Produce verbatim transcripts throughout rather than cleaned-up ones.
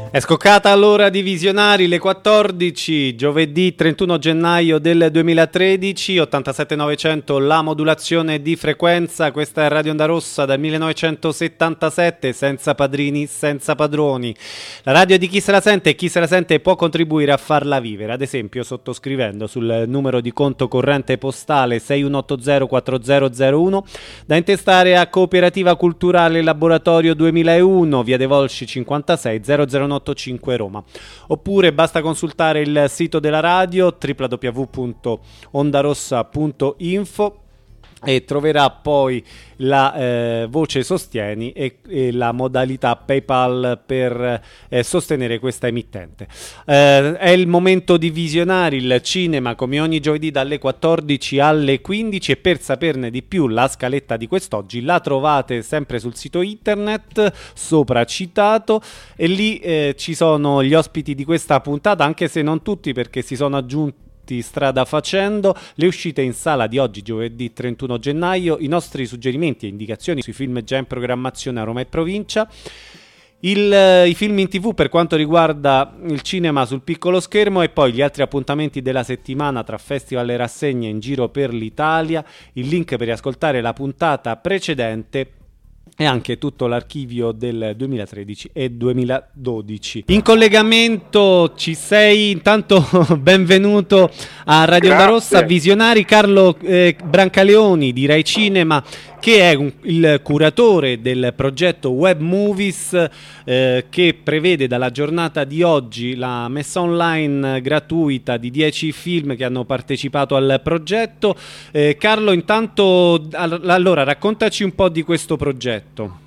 È scoccata l'ora di Visionari, le quattordici, giovedì trentuno gennaio del duemilatredici, ottantasette novecento la modulazione di frequenza. Questa è Radio Onda Rossa dal millenovecentosettantasette, senza padrini, senza padroni. La radio di chi se la sente e chi se la sente può contribuire a farla vivere, ad esempio sottoscrivendo sul numero di conto corrente postale sei uno otto zero quattro zero zero uno, da intestare a Cooperativa Culturale Laboratorio duemilauno, via De Volsci cinquantasei, zero zero nove cinque Roma. Oppure basta consultare il sito della radio w w w punto ondarossa punto info e troverà poi la eh, voce sostieni e, e la modalità PayPal per eh, sostenere questa emittente. Eh, è il momento di Visionari, il cinema, come ogni giovedì dalle quattordici alle quindici, e per saperne di più la scaletta di quest'oggi la trovate sempre sul sito internet sopra citato, e lì eh, ci sono gli ospiti di questa puntata, anche se non tutti, perché si sono aggiunti strada facendo le uscite in sala di oggi, giovedì trentuno gennaio, i nostri suggerimenti e indicazioni sui film già in programmazione a Roma e provincia, il, i film in tv per quanto riguarda il cinema sul piccolo schermo, e poi gli altri appuntamenti della settimana tra festival e rassegne in giro per l'Italia, il link per riascoltare la puntata precedente e anche tutto l'archivio del duemilatredici e duemiladodici. In collegamento ci sei, intanto benvenuto a Radio Onda Rossa, Visionari, Carlo eh, Brancaleoni di Rai Cinema, che è un, il curatore del progetto Web Movies, eh, che prevede dalla giornata di oggi la messa online gratuita di dieci film che hanno partecipato al progetto. Eh, Carlo, intanto, allora raccontaci un po' di questo progetto.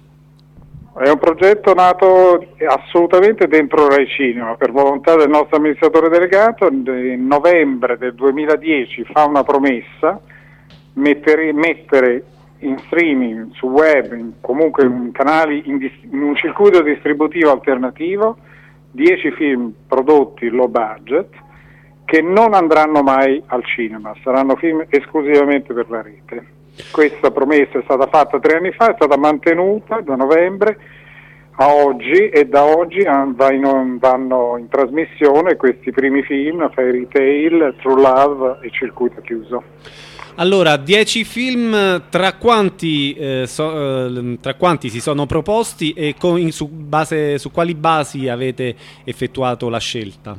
È un progetto nato assolutamente dentro Rai Cinema, per volontà del nostro amministratore delegato. In novembre del duemiladieci fa una promessa: mettere, mettere in streaming, su web, in, comunque in canali, in, in un circuito distributivo alternativo, dieci film prodotti low budget che non andranno mai al cinema, saranno film esclusivamente per la rete. Questa promessa è stata fatta tre anni fa, è stata mantenuta da novembre a oggi, e da oggi vanno in trasmissione questi primi film: Fairy Tail, True Love e Circuito Chiuso. Allora, dieci film, tra quanti, eh, so, eh, tra quanti si sono proposti, e con, in, su, base, su quali basi avete effettuato la scelta?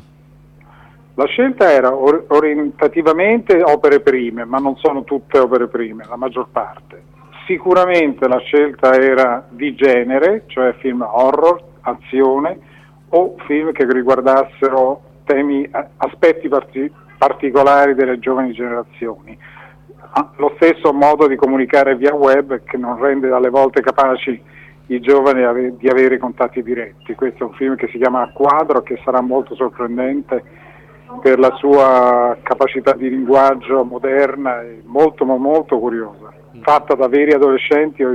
La scelta era or- orientativamente opere prime, ma non sono tutte opere prime, la maggior parte. Sicuramente la scelta era di genere, cioè film horror, azione, o film che riguardassero temi, aspetti parti- particolari delle giovani generazioni. Lo stesso modo di comunicare via web, che non rende alle volte capaci i giovani ave- di avere contatti diretti. Questo è un film che si chiama A Quadro, che sarà molto sorprendente per la sua capacità di linguaggio moderna e molto molto curiosa, fatta da veri adolescenti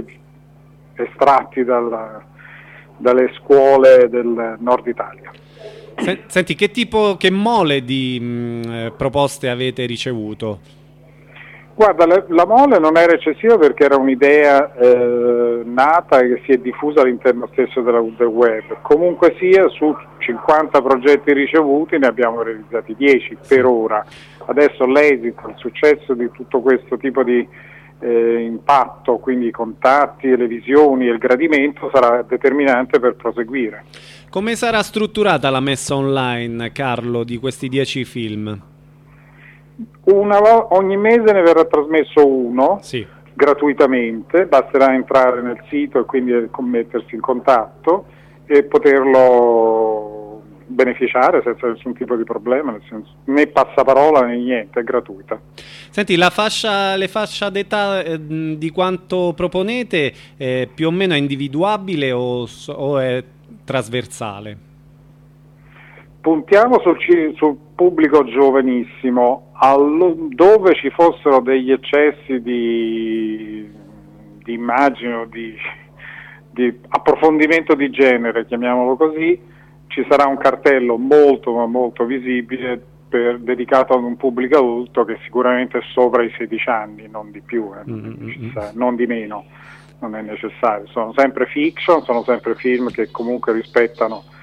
estratti dalla, dalle scuole del nord Italia. Senti, che tipo, che mole di mh, proposte avete ricevuto? Guarda, la, la mole non era eccessiva, perché era un'idea eh, nata e che si è diffusa all'interno stesso della, del web. Comunque sia, su cinquanta progetti ricevuti ne abbiamo realizzati dieci per ora. Adesso l'esito, il successo di tutto questo tipo di eh, impatto, quindi i contatti, le visioni e il gradimento, sarà determinante per proseguire. Come sarà strutturata la messa online, Carlo, di questi dieci film? Una vo- ogni mese ne verrà trasmesso uno, sì, gratuitamente. Basterà entrare nel sito e quindi mettersi in contatto e poterlo beneficiare senza nessun tipo di problema, nel senso, né passaparola né niente, è gratuita. Senti, la fascia, le fascia d'età eh, di quanto proponete eh, più o meno è individuabile o, o è trasversale? Puntiamo sul, sul pubblico giovanissimo, allo, dove ci fossero degli eccessi di, di immagine o di, di approfondimento di genere, chiamiamolo così. Ci sarà un cartello molto ma molto visibile per, dedicato ad un pubblico adulto che sicuramente è sopra i sedici anni, non di più, eh, mm-hmm. non di meno, non è necessario. Sono sempre fiction, sono sempre film che comunque rispettano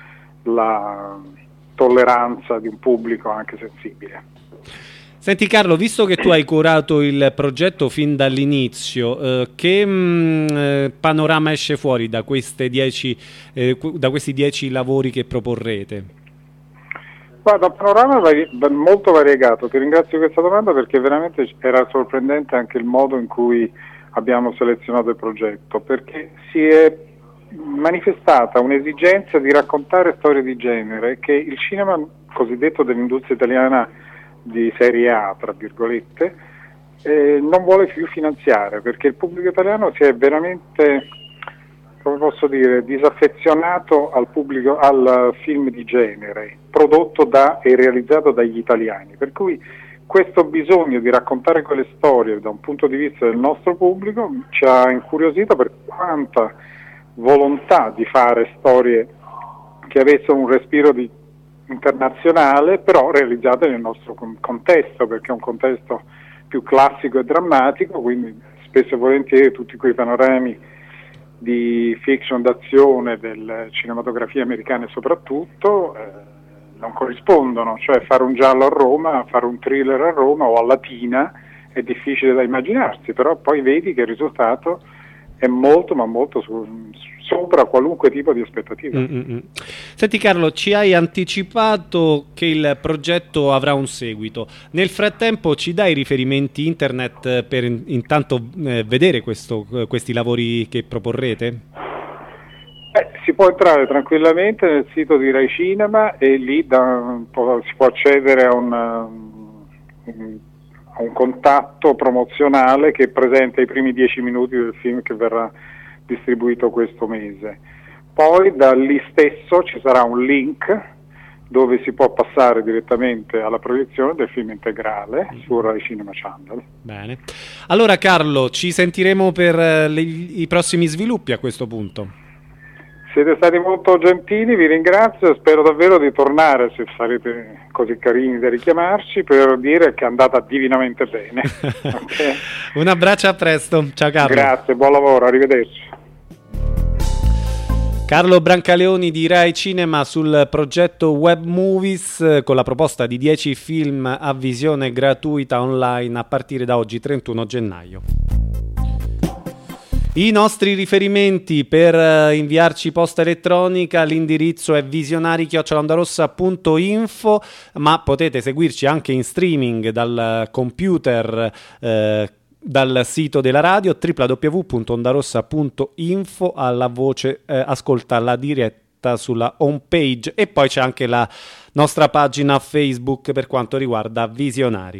la tolleranza di un pubblico anche sensibile. Senti Carlo, visto che tu hai curato il progetto fin dall'inizio, eh, che mh, panorama esce fuori da, queste dieci, eh, da questi dieci lavori che proporrete? Guarda, un panorama vari- molto variegato. Ti ringrazio di questa domanda perché veramente era sorprendente anche il modo in cui abbiamo selezionato il progetto, perché si è manifestata un'esigenza di raccontare storie di genere che il cinema cosiddetto dell'industria italiana di serie A, tra virgolette, eh, non vuole più finanziare, perché il pubblico italiano si è veramente, come posso dire, disaffezionato al pubblico, al film di genere prodotto da e realizzato dagli italiani, per cui questo bisogno di raccontare quelle storie da un punto di vista del nostro pubblico ci ha incuriosito per quanta volontà di fare storie che avessero un respiro di internazionale, però realizzate nel nostro contesto, perché è un contesto più classico e drammatico, quindi spesso e volentieri tutti quei panorami di fiction d'azione delle cinematografie americane soprattutto eh, non corrispondono, cioè fare un giallo a Roma, fare un thriller a Roma o a Latina è difficile da immaginarsi, però poi vedi che il risultato è molto ma molto su, sopra qualunque tipo di aspettativa. Mm-hmm. Senti Carlo, ci hai anticipato che il progetto avrà un seguito. Nel frattempo ci dai riferimenti internet per in, intanto eh, vedere questo, questi lavori che proporrete? Eh, si può entrare tranquillamente nel sito di Rai Cinema e lì da, si può accedere a un, un a un contatto promozionale che presenta i primi dieci minuti del film che verrà distribuito questo mese. Poi da lì stesso ci sarà un link dove si può passare direttamente alla proiezione del film integrale su Rai Cinema Channel. Bene. Allora Carlo, ci sentiremo per uh, le, i prossimi sviluppi a questo punto. Siete stati molto gentili, vi ringrazio e spero davvero di tornare, se sarete così carini da richiamarci, per dire che è andata divinamente bene. Okay? Un abbraccio, a presto. Ciao Carlo. Grazie, buon lavoro, arrivederci. Carlo Brancaleoni di Rai Cinema sul progetto Web Movies con la proposta di dieci film a visione gratuita online a partire da oggi trentuno gennaio. I nostri riferimenti per inviarci posta elettronica, l'indirizzo è visionari chiocciola ondarossa punto info, ma potete seguirci anche in streaming dal computer eh, dal sito della radio w w w punto ondarossa punto info, alla voce eh, ascolta la diretta sulla home page e poi c'è anche la nostra pagina Facebook per quanto riguarda Visionari.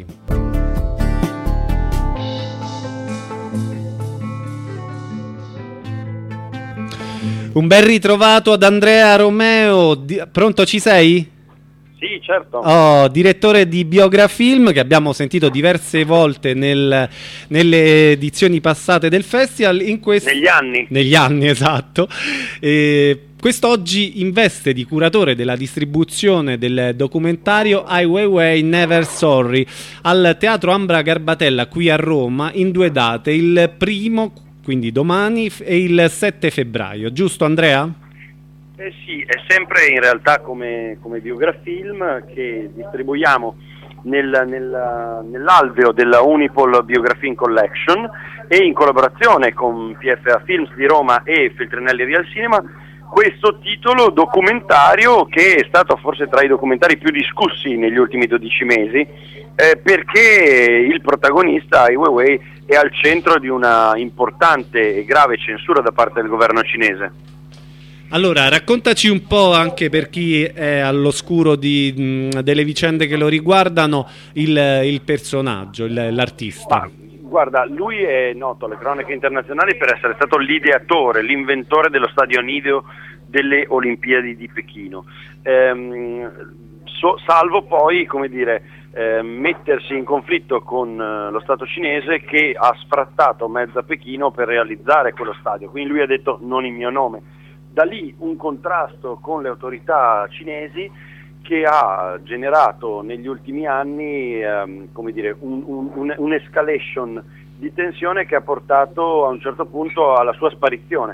Un bel ritrovato ad Andrea Romeo. Di- pronto, ci sei? Sì, certo. Oh, direttore di Biografilm, che abbiamo sentito diverse volte nel, nelle edizioni passate del festival. In quest- Negli anni. Negli anni, esatto. E quest'oggi in veste di curatore della distribuzione del documentario Ai Weiwei Never Sorry al Teatro Ambra Garbatella qui a Roma in due date, il primo, quindi domani, e il sette febbraio, giusto Andrea? Eh sì, è sempre in realtà come, come Biografilm che distribuiamo nel, nel, nell'alveo della Unipol Biografilm Collection e in collaborazione con P F A Films di Roma e Feltrinelli Real Cinema questo titolo documentario che è stato forse tra i documentari più discussi negli ultimi dodici mesi eh, perché il protagonista Ai Weiwei è al centro di una importante e grave censura da parte del governo cinese. Allora, raccontaci un po', anche per chi è all'oscuro di, mh, delle vicende che lo riguardano, il, il personaggio, il, l'artista. Guarda, lui è noto alle cronache internazionali per essere stato l'ideatore, l'inventore dello stadio nido delle Olimpiadi di Pechino, ehm, so, salvo poi, come dire, eh, mettersi in conflitto con eh, lo Stato cinese che ha sfrattato mezza Pechino per realizzare quello stadio, quindi lui ha detto non in mio nome. Da lì un contrasto con le autorità cinesi che ha generato negli ultimi anni ehm, come dire, un, un, un'escalation di tensione che ha portato a un certo punto alla sua sparizione.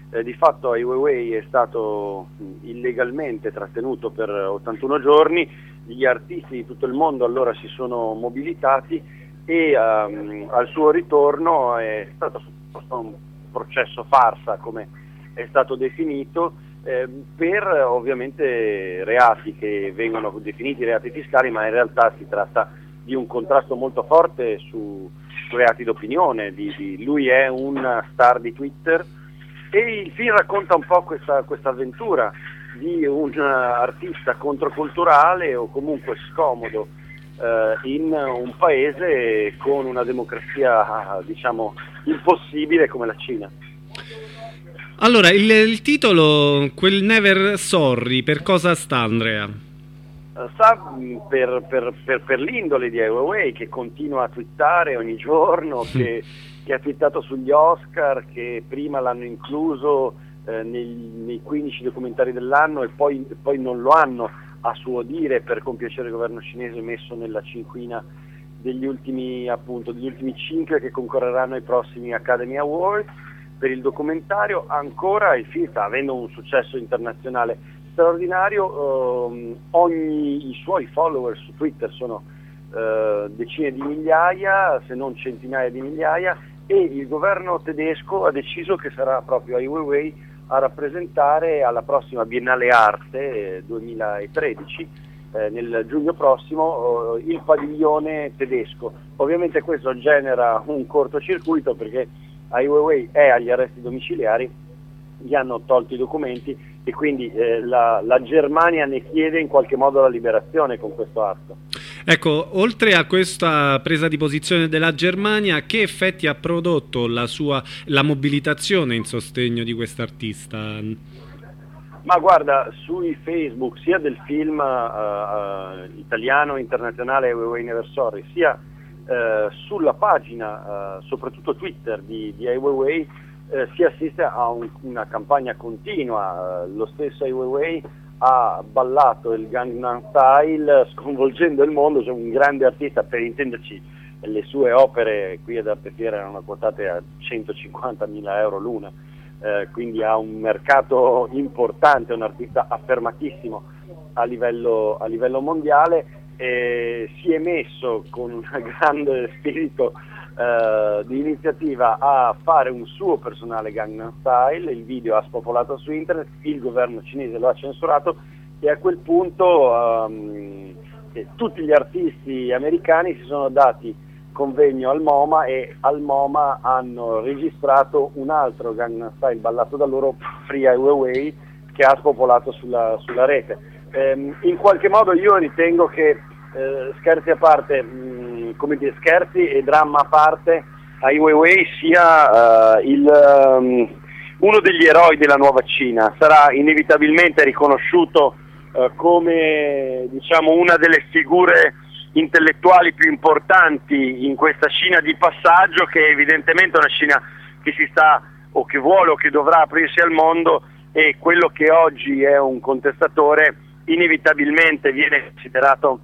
Eh, di fatto Ai Weiwei è stato illegalmente trattenuto per ottantuno giorni, gli artisti di tutto il mondo allora si sono mobilitati e um, al suo ritorno è stato un processo farsa, come è stato definito, eh, per ovviamente reati che vengono definiti reati fiscali, ma in realtà si tratta di un contrasto molto forte su, su reati d'opinione. Di, di, lui è un star di Twitter e il film racconta un po' questa, questa avventura di un uh, artista controculturale o comunque scomodo uh, in un paese con una democrazia uh, diciamo impossibile come la Cina. Allora, il, il titolo, quel Never Sorry, per cosa sta, Andrea? Uh, sta per, per, per, per l'indole di Ai Weiwei, che continua a twittare ogni giorno, che che ha twittato sugli Oscar, che prima l'hanno incluso eh, nei, nei quindici documentari dell'anno e poi, poi non lo hanno, a suo dire, per compiacere il governo cinese, messo nella cinquina degli ultimi, appunto, degli ultimi cinque che concorreranno ai prossimi Academy Awards per il documentario. Ancora il film sta avendo un successo internazionale straordinario, ehm, ogni, i suoi follower su Twitter sono eh, decine di migliaia, se non centinaia di migliaia, e il governo tedesco ha deciso che sarà proprio Ai Weiwei a rappresentare alla prossima Biennale Arte eh, duemilatredici, eh, nel giugno prossimo, eh, il padiglione tedesco. Ovviamente questo genera un cortocircuito perché Ai Weiwei è agli arresti domiciliari, gli hanno tolto i documenti e quindi eh, la, la Germania ne chiede in qualche modo la liberazione con questo atto. Ecco, oltre a questa presa di posizione della Germania, che effetti ha prodotto la sua la mobilitazione in sostegno di quest'artista? Ma guarda, sui Facebook sia del film uh, uh, italiano internazionale Ai Weiwei Never Sorry, sia uh, sulla pagina, uh, soprattutto Twitter di, di Ai Weiwei, uh, si assiste a un, una campagna continua. Uh, lo stesso Ai Weiwei ha ballato il Gangnam Style sconvolgendo il mondo, cioè un grande artista, per intenderci le sue opere qui ad Arte Fiera erano quotate a centocinquantamila euro l'una, eh, quindi ha un mercato importante, è un artista affermatissimo a livello, a livello mondiale, e si è messo con un grande spirito Uh, di iniziativa a fare un suo personale Gangnam Style. Il video ha spopolato su internet, il governo cinese lo ha censurato e a quel punto um, eh, tutti gli artisti americani si sono dati convegno al MoMA e al MoMA hanno registrato un altro Gangnam Style ballato da loro, Free Ai Weiwei, che ha spopolato sulla, sulla rete. Um, in qualche modo io ritengo che Eh, scherzi a parte, mh, come dire, scherzi e dramma a parte, Ai Weiwei sia uh, il, um, uno degli eroi della nuova Cina. Sarà inevitabilmente riconosciuto uh, come, diciamo, una delle figure intellettuali più importanti in questa Cina di passaggio, che è evidentemente una Cina che si sta o che vuole o che dovrà aprirsi al mondo, e quello che oggi è un contestatore inevitabilmente viene considerato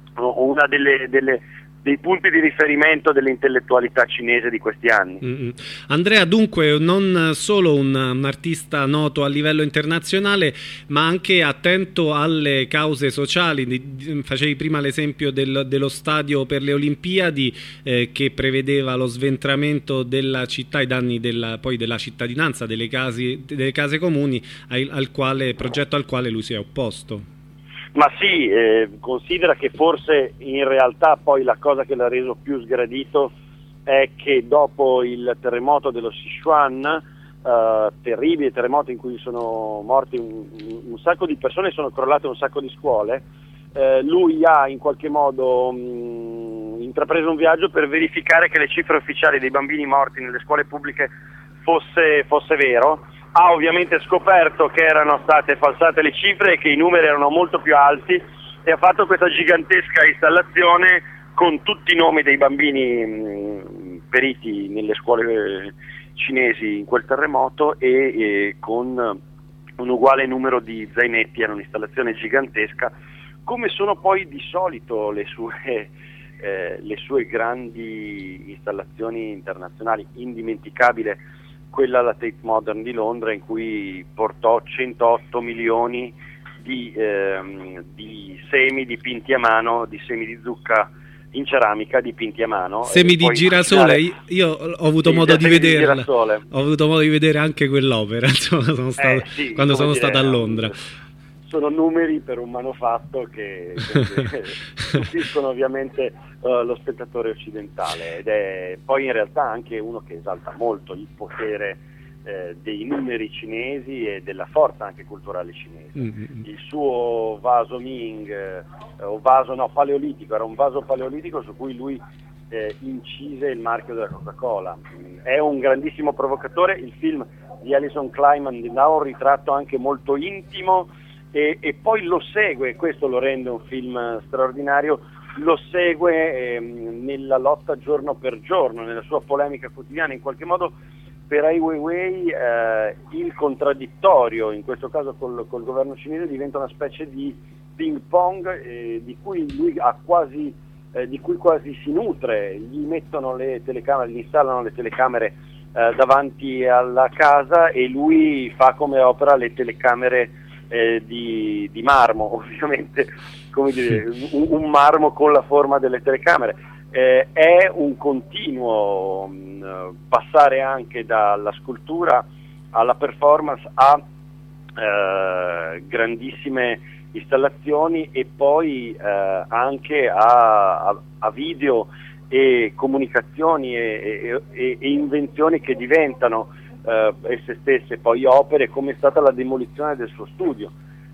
una delle, delle, dei punti di riferimento dell'intellettualità cinese di questi anni. Mm-hmm. Andrea, dunque, non solo un, un artista noto a livello internazionale, ma anche attento alle cause sociali. Facevi prima l'esempio del, dello stadio per le Olimpiadi, eh, che prevedeva lo sventramento della città ai danni della, poi della cittadinanza, delle case, delle case comuni, al, al quale, progetto al quale lui si è opposto. Ma sì, eh, considera che forse in realtà poi la cosa che l'ha reso più sgradito è che dopo il terremoto dello Sichuan, eh, terribile terremoto in cui sono morti un, un sacco di persone, sono crollate un sacco di scuole, eh, lui ha in qualche modo mh, intrapreso un viaggio per verificare che le cifre ufficiali dei bambini morti nelle scuole pubbliche fosse, fosse vero. Ha ovviamente scoperto che erano state falsate le cifre e che i numeri erano molto più alti, e ha fatto questa gigantesca installazione con tutti i nomi dei bambini mh, periti nelle scuole cinesi in quel terremoto e, e con un uguale numero di zainetti. Era un'installazione gigantesca, come sono poi di solito le sue, eh, le sue grandi installazioni internazionali. Indimenticabile quella alla Tate Modern di Londra, in cui portò centootto milioni di, ehm, di semi dipinti a mano, di semi di zucca in ceramica dipinti a mano. Semi di girasole, io, io ho avuto modo di vederla, di ho avuto modo di vedere anche quell'opera, insomma, sono stato, eh, sì, quando sono dire, stato a Londra. Sono numeri per un manufatto che, che stupiscono ovviamente uh, lo spettatore occidentale, ed è poi in realtà anche uno che esalta molto il potere eh, dei numeri cinesi e della forza anche culturale cinese. Mm-hmm. Il suo vaso Ming, eh, o vaso no, paleolitico, era un vaso paleolitico su cui lui eh, incise il marchio della Coca-Cola. È un grandissimo provocatore. Il film di Alison Kleiman dà un ritratto anche molto intimo, E, e poi lo segue, questo lo rende un film straordinario, lo segue ehm, nella lotta giorno per giorno, nella sua polemica quotidiana. In qualche modo per Ai Weiwei eh, il contraddittorio, in questo caso col, col governo cinese, diventa una specie di ping pong eh, di cui lui ha quasi eh, di cui quasi si nutre. Gli mettono le telecamere, gli installano le telecamere eh, davanti alla casa, e lui fa come opera le telecamere Eh, di, di marmo, ovviamente, come dire, un, un marmo con la forma delle telecamere. Eh, è un continuo mh, passare anche dalla scultura alla performance a eh, grandissime installazioni, e poi eh, anche a, a, a video e comunicazioni e, e, e invenzioni che diventano Uh, esse stesse poi opere, come è stata la demolizione del suo studio.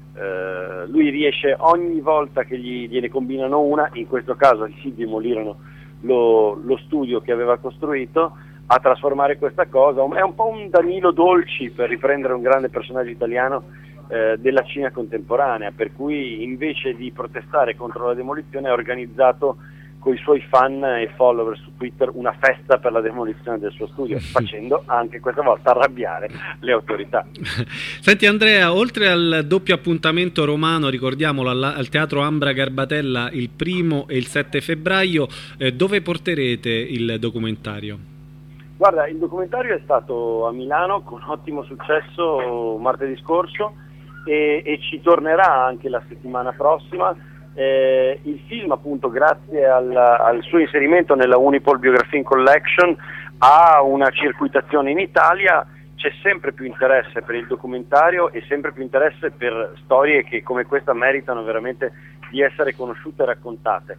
Uh, lui riesce ogni volta che gli gliene combinano una, in questo caso gli demolirono lo, lo studio che aveva costruito, a trasformare questa cosa. È un po' un Danilo Dolci, per riprendere un grande personaggio italiano uh, della Cina contemporanea, per cui invece di protestare contro la demolizione ha organizzato con i suoi fan e follower su Twitter una festa per la demolizione del suo studio, facendo anche questa volta arrabbiare le autorità. Senti Andrea, oltre al doppio appuntamento romano, ricordiamolo, al, al Teatro Ambra Garbatella il primo e il sette febbraio, eh, dove porterete il documentario? Guarda, il documentario è stato a Milano con ottimo successo martedì scorso, e, e ci tornerà anche la settimana prossima. Eh, il film, appunto, grazie al, al suo inserimento nella Unipol Biography Collection, ha una circuitazione in Italia. C'è sempre più interesse per il documentario e sempre più interesse per storie che come questa meritano veramente di essere conosciute e raccontate.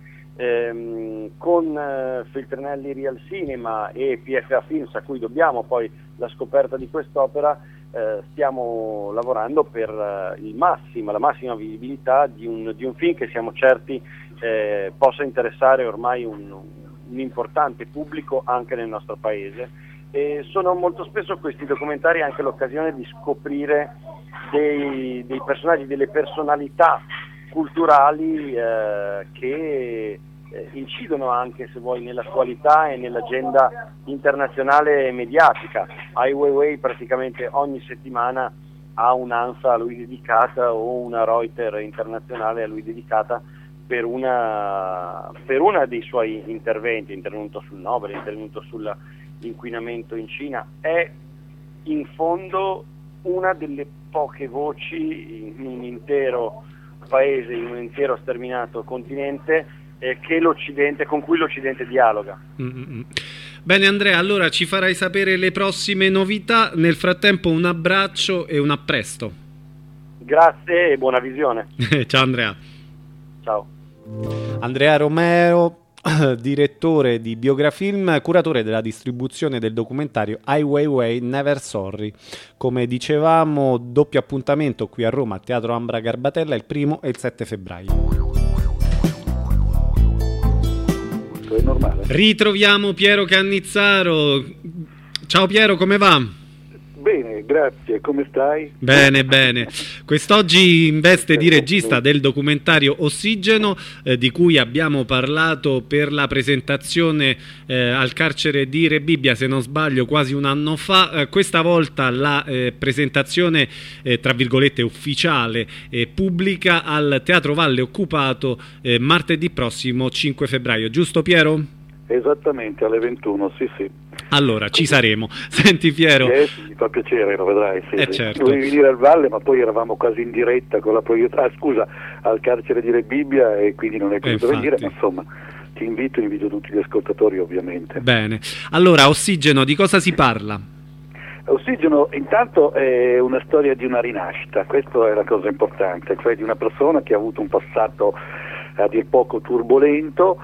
Eh, con eh, Feltrinelli Real Cinema e P F A Films, a cui dobbiamo poi la scoperta di quest'opera, Eh, stiamo lavorando per eh, il massimo, la massima visibilità di un, di un film che siamo certi eh, possa interessare ormai un, un importante pubblico anche nel nostro paese. E sono molto spesso questi documentari anche l'occasione di scoprire dei, dei personaggi, delle personalità culturali eh, che eh, incidono anche, se vuoi, nell'attualità e nell'agenda internazionale e mediatica. Ai Weiwei praticamente ogni settimana ha un'ANSA a lui dedicata o una Reuters internazionale a lui dedicata per una per una dei suoi interventi. È intervenuto sul Nobel, è intervenuto sull'inquinamento in Cina. È in fondo una delle poche voci in un intero paese, in un intero sterminato continente, eh, che l'Occidente, con cui l'Occidente dialoga. Mm-hmm. Bene Andrea, allora ci farai sapere le prossime novità. Nel frattempo un abbraccio e un a presto. Grazie e buona visione. Ciao Andrea. Ciao. Andrea Romero, direttore di Biografilm, curatore della distribuzione del documentario Ai Weiwei Never Sorry. Come dicevamo, doppio appuntamento qui a Roma, al Teatro Ambra Garbatella, il primo e il sette febbraio. È normale. Ritroviamo Piero Cannizzaro. Ciao Piero, come va? Bene, grazie, come stai? Bene, bene. Quest'oggi in veste di regista del documentario Ossigeno, eh, di cui abbiamo parlato per la presentazione eh, al carcere di Rebibbia, se non sbaglio, quasi un anno fa. Eh, questa volta la eh, presentazione, eh, tra virgolette, ufficiale e pubblica al Teatro Valle Occupato eh, martedì prossimo cinque febbraio. Giusto Piero? Esattamente, alle ventuno, sì sì. Allora, ci saremo. Senti Piero. Eh, sì, mi fa piacere, lo vedrai. Sì, eh sì. certo. Dovevi venire al Valle, ma poi eravamo quasi in diretta con la proiezione, ah, scusa, al carcere di Rebibbia, e quindi non è potuto eh, venire, ma insomma ti invito, invito tutti gli ascoltatori ovviamente. Bene, allora Ossigeno, di cosa si parla? Ossigeno intanto è una storia di una rinascita, questa è la cosa importante, cioè di una persona che ha avuto un passato a dir poco turbolento,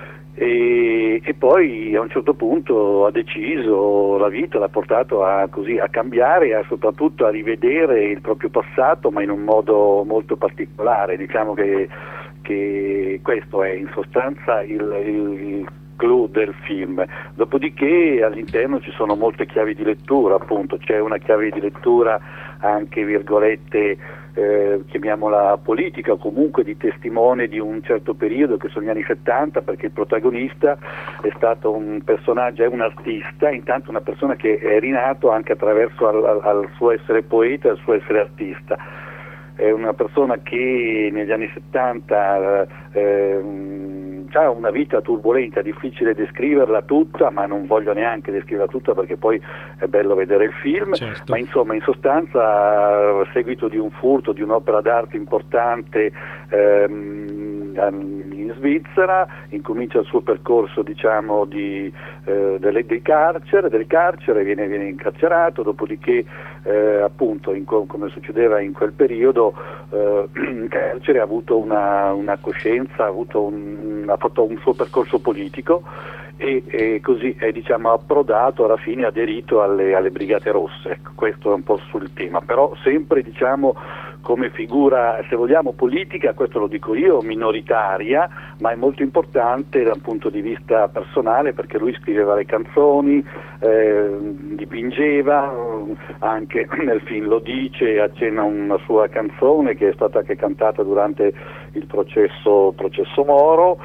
E, e poi a un certo punto ha deciso, la vita l'ha portato a, così, a cambiare, e soprattutto a rivedere il proprio passato, ma in un modo molto particolare. Diciamo che, che questo è in sostanza il, il clou del film. Dopodiché all'interno ci sono molte chiavi di lettura, appunto c'è una chiave di lettura anche virgolette Eh, chiamiamola politica, o comunque di testimone di un certo periodo che sono gli anni settanta, perché il protagonista è stato un personaggio, è un artista, intanto una persona che è rinato anche attraverso al, al, al suo essere poeta e al suo essere artista. È una persona che negli anni settanta eh, ha una vita turbolenta, difficile descriverla tutta, ma non voglio neanche descriverla tutta perché poi è bello vedere il film, certo. Ma insomma in sostanza a seguito di un furto di un'opera d'arte importante ehm, in Svizzera incomincia il suo percorso, diciamo, di, eh, delle, del carcere, del carcere viene, viene incarcerato, dopodiché eh, appunto in, come succedeva in quel periodo eh, in carcere ha avuto una, una coscienza, ha, avuto un, ha fatto un suo percorso politico e, e così è, diciamo, approdato, alla fine aderito alle, alle Brigate Rosse. Ecco, questo è un po' sul tema, però sempre, diciamo, come figura, se vogliamo, politica, questo lo dico io, minoritaria, ma è molto importante dal punto di vista personale, perché lui scriveva le canzoni, eh, dipingeva, anche nel film lo dice, accenna una sua canzone che è stata anche cantata durante il processo, processo Moro,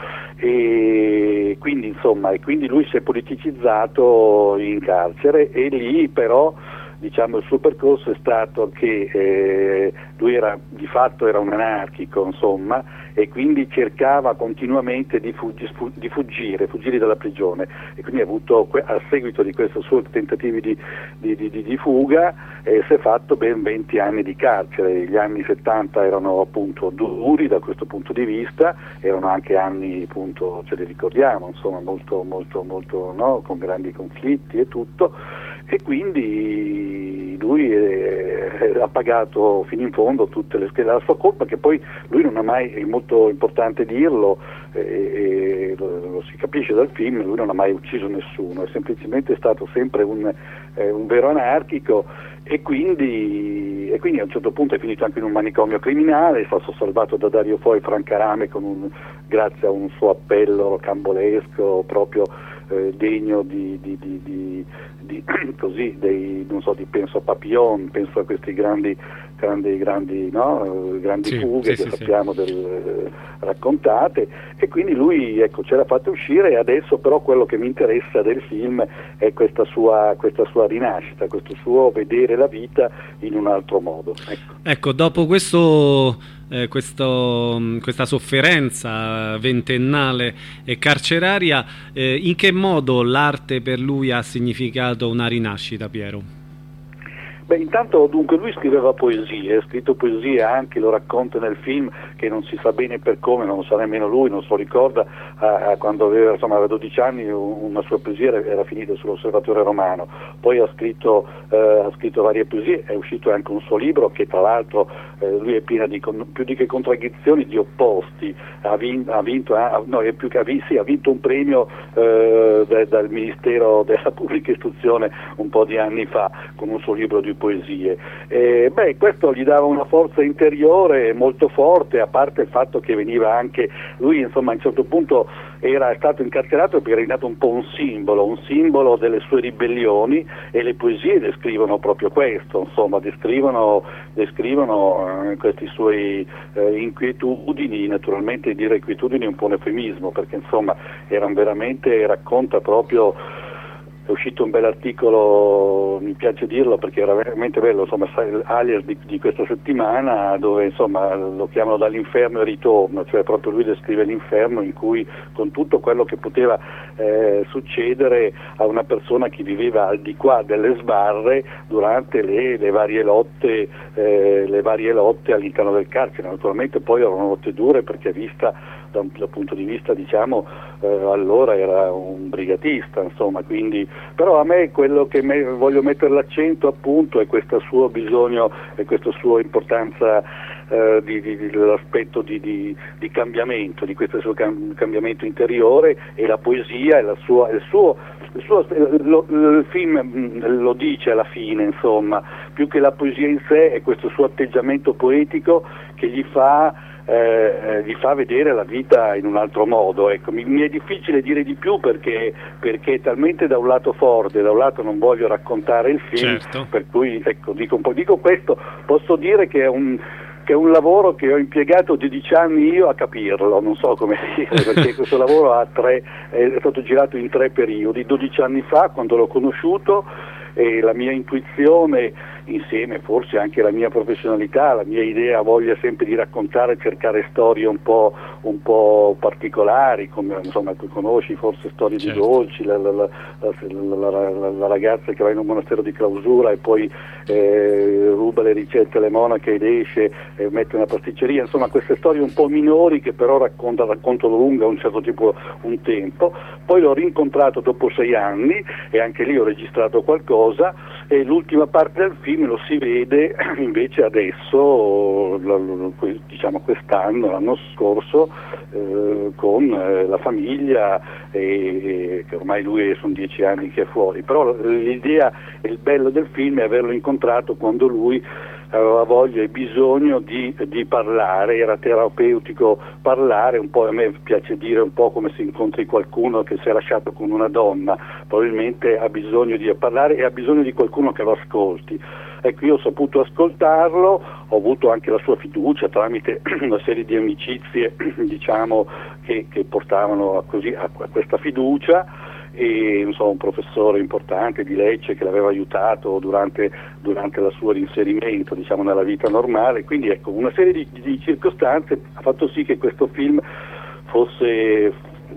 e quindi insomma, e quindi lui si è politicizzato in carcere, e lì però, diciamo, il suo percorso è stato che eh, lui era di fatto era un anarchico, insomma, e quindi cercava continuamente di, fuggi, di fuggire, fuggire dalla prigione, e quindi ha avuto, a seguito di questi suoi tentativi di, di, di, di fuga, eh, si è fatto ben venti anni di carcere. Gli anni settanta erano appunto duri da questo punto di vista, erano anche anni, appunto, ce li ricordiamo, insomma, molto, molto, molto, no? Con grandi conflitti e tutto, e quindi lui eh, ha pagato fino in fondo tutte le schede. La sua colpa, che poi lui non ha mai, è molto importante dirlo, eh, lo, lo si capisce dal film, lui non ha mai ucciso nessuno, è semplicemente stato sempre un, eh, un vero anarchico, e quindi, e quindi a un certo punto è finito anche in un manicomio criminale, è stato salvato da Dario Fo e Francarame con un, grazie a un suo appello rocambolesco proprio eh, degno di, di, di, di, di così, dei, non so, di, penso a Papillon, penso a questi grandi grandi, grandi, no? grandi sì, fughe sì, che sì, sappiamo sì. del, raccontate, e quindi lui, ecco, ce l'ha fatta uscire, e adesso però quello che mi interessa del film è questa sua, questa sua rinascita, questo suo vedere la vita in un altro modo. Ecco, ecco dopo questo, eh, questo, questa sofferenza ventennale e carceraria, eh, in che modo l'arte per lui ha significato una rinascita, Piero? Beh, intanto dunque lui scriveva poesie, ha scritto poesie anche, lo racconta nel film, che non si sa bene per come, non lo sa nemmeno lui, non se lo ricorda, a, a quando aveva, insomma, aveva dodici anni, una sua poesia era, era finita sull'Osservatore Romano, poi ha scritto, eh, ha scritto varie poesie, è uscito anche un suo libro che tra l'altro eh, lui è pieno di, più di che contraddizioni, di opposti, ha, vin, ha vinto, ha, no, è più che ha, vinto, sì, ha vinto un premio eh, da, dal Ministero della Pubblica Istruzione un po' di anni fa con un suo libro di poesie. Eh, beh, questo gli dava una forza interiore molto forte, a parte il fatto che veniva anche lui, insomma, a un certo punto era stato incarcerato perché era diventato un po' un simbolo, un simbolo delle sue ribellioni, e le poesie descrivono proprio questo, insomma, descrivono, descrivono eh, questi suoi eh, inquietudini. Naturalmente dire inquietudini è un po' un eufemismo, perché insomma erano veramente, racconta proprio uscito un bel articolo, mi piace dirlo perché era veramente bello, insomma, Alias di, di questa settimana, dove insomma lo chiamano dall'inferno e ritorno, cioè proprio lui descrive l'inferno in cui, con tutto quello che poteva eh, succedere a una persona che viveva al di qua delle sbarre durante le, le varie lotte eh, le varie lotte all'interno del carcere. Naturalmente poi erano lotte dure, perché vista da un, dal punto di vista, diciamo, eh, allora era un brigatista, insomma, quindi, però a me quello che me, voglio mettere l'accento appunto è questo suo bisogno e questa sua importanza eh, di, di, dell'aspetto di, di, di cambiamento, di questo suo cam, cambiamento interiore, e la poesia e la sua, il suo, il, suo lo, il film lo dice alla fine, insomma, più che la poesia in sé è questo suo atteggiamento poetico che gli fa Eh, gli fa vedere la vita in un altro modo. Ecco, mi, mi è difficile dire di più perché, perché è talmente da un lato forte, da un lato non voglio raccontare il film, certo. Per cui ecco, dico un po', dico questo, posso dire che è un che è un lavoro che ho impiegato dodici anni io a capirlo, non so come dire, perché questo lavoro ha tre, è stato girato in tre periodi. dodici anni fa, quando l'ho conosciuto, e la mia intuizione, insieme forse anche la mia professionalità, la mia idea, voglia sempre di raccontare, cercare storie un po', un po' particolari, come insomma tu conosci forse Storie certo. di Dolci, la, la, la, la, la, la ragazza che va in un monastero di clausura e poi eh, ruba le ricette alle monache ed esce e mette una pasticceria, insomma queste storie un po' minori che però racconta, raccontano lunga un certo tipo, un tempo. Poi l'ho rincontrato dopo sei anni e anche lì ho registrato qualcosa, e l'ultima parte del film lo si vede invece adesso, diciamo quest'anno, l'anno scorso, eh, con eh, la famiglia, e, che ormai lui sono dieci anni che è fuori. Però l'idea e il bello del film è averlo incontrato quando lui aveva voglia e bisogno di, di parlare, era terapeutico parlare, un po', a me piace dire un po' come se incontri qualcuno che si è lasciato con una donna, probabilmente ha bisogno di parlare e ha bisogno di qualcuno che lo ascolti. Ecco, io ho saputo ascoltarlo, ho avuto anche la sua fiducia tramite una serie di amicizie, diciamo, che, che portavano a, così, a, a questa fiducia, e non so, un professore importante di Lecce che l'aveva aiutato durante, durante il suo reinserimento, diciamo, nella vita normale. Quindi ecco, una serie di, di circostanze ha fatto sì che questo film fosse,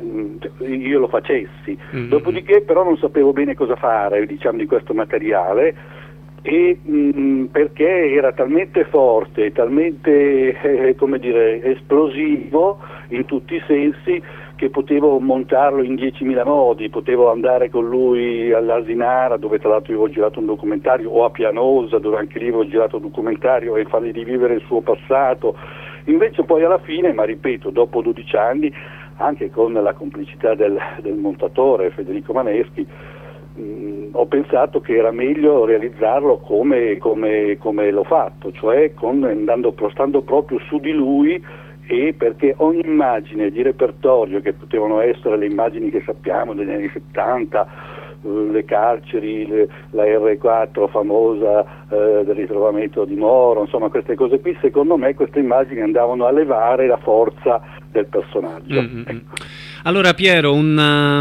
io lo facessi. Mm-hmm. Dopodiché però non sapevo bene cosa fare, diciamo, di questo materiale, e mh, perché era talmente forte, talmente eh, come dire, esplosivo in tutti i sensi, che potevo montarlo in diecimila modi, potevo andare con lui all'Asinara, dove tra l'altro io avevo girato un documentario, o a Pianosa, dove anche lì avevo girato un documentario, e fargli rivivere il suo passato. Invece poi alla fine, ma ripeto, dopo dodici anni, anche con la complicità del, del montatore Federico Maneschi, mh, ho pensato che era meglio realizzarlo come, come, come l'ho fatto, cioè con, andando, stando proprio su di lui, e perché ogni immagine di repertorio, che potevano essere le immagini che sappiamo degli anni settanta, le carceri, le, la erre quattro famosa eh, del ritrovamento di Moro, insomma queste cose qui, secondo me queste immagini andavano a levare la forza del personaggio. Mm-hmm. Ecco. Allora Piero, un,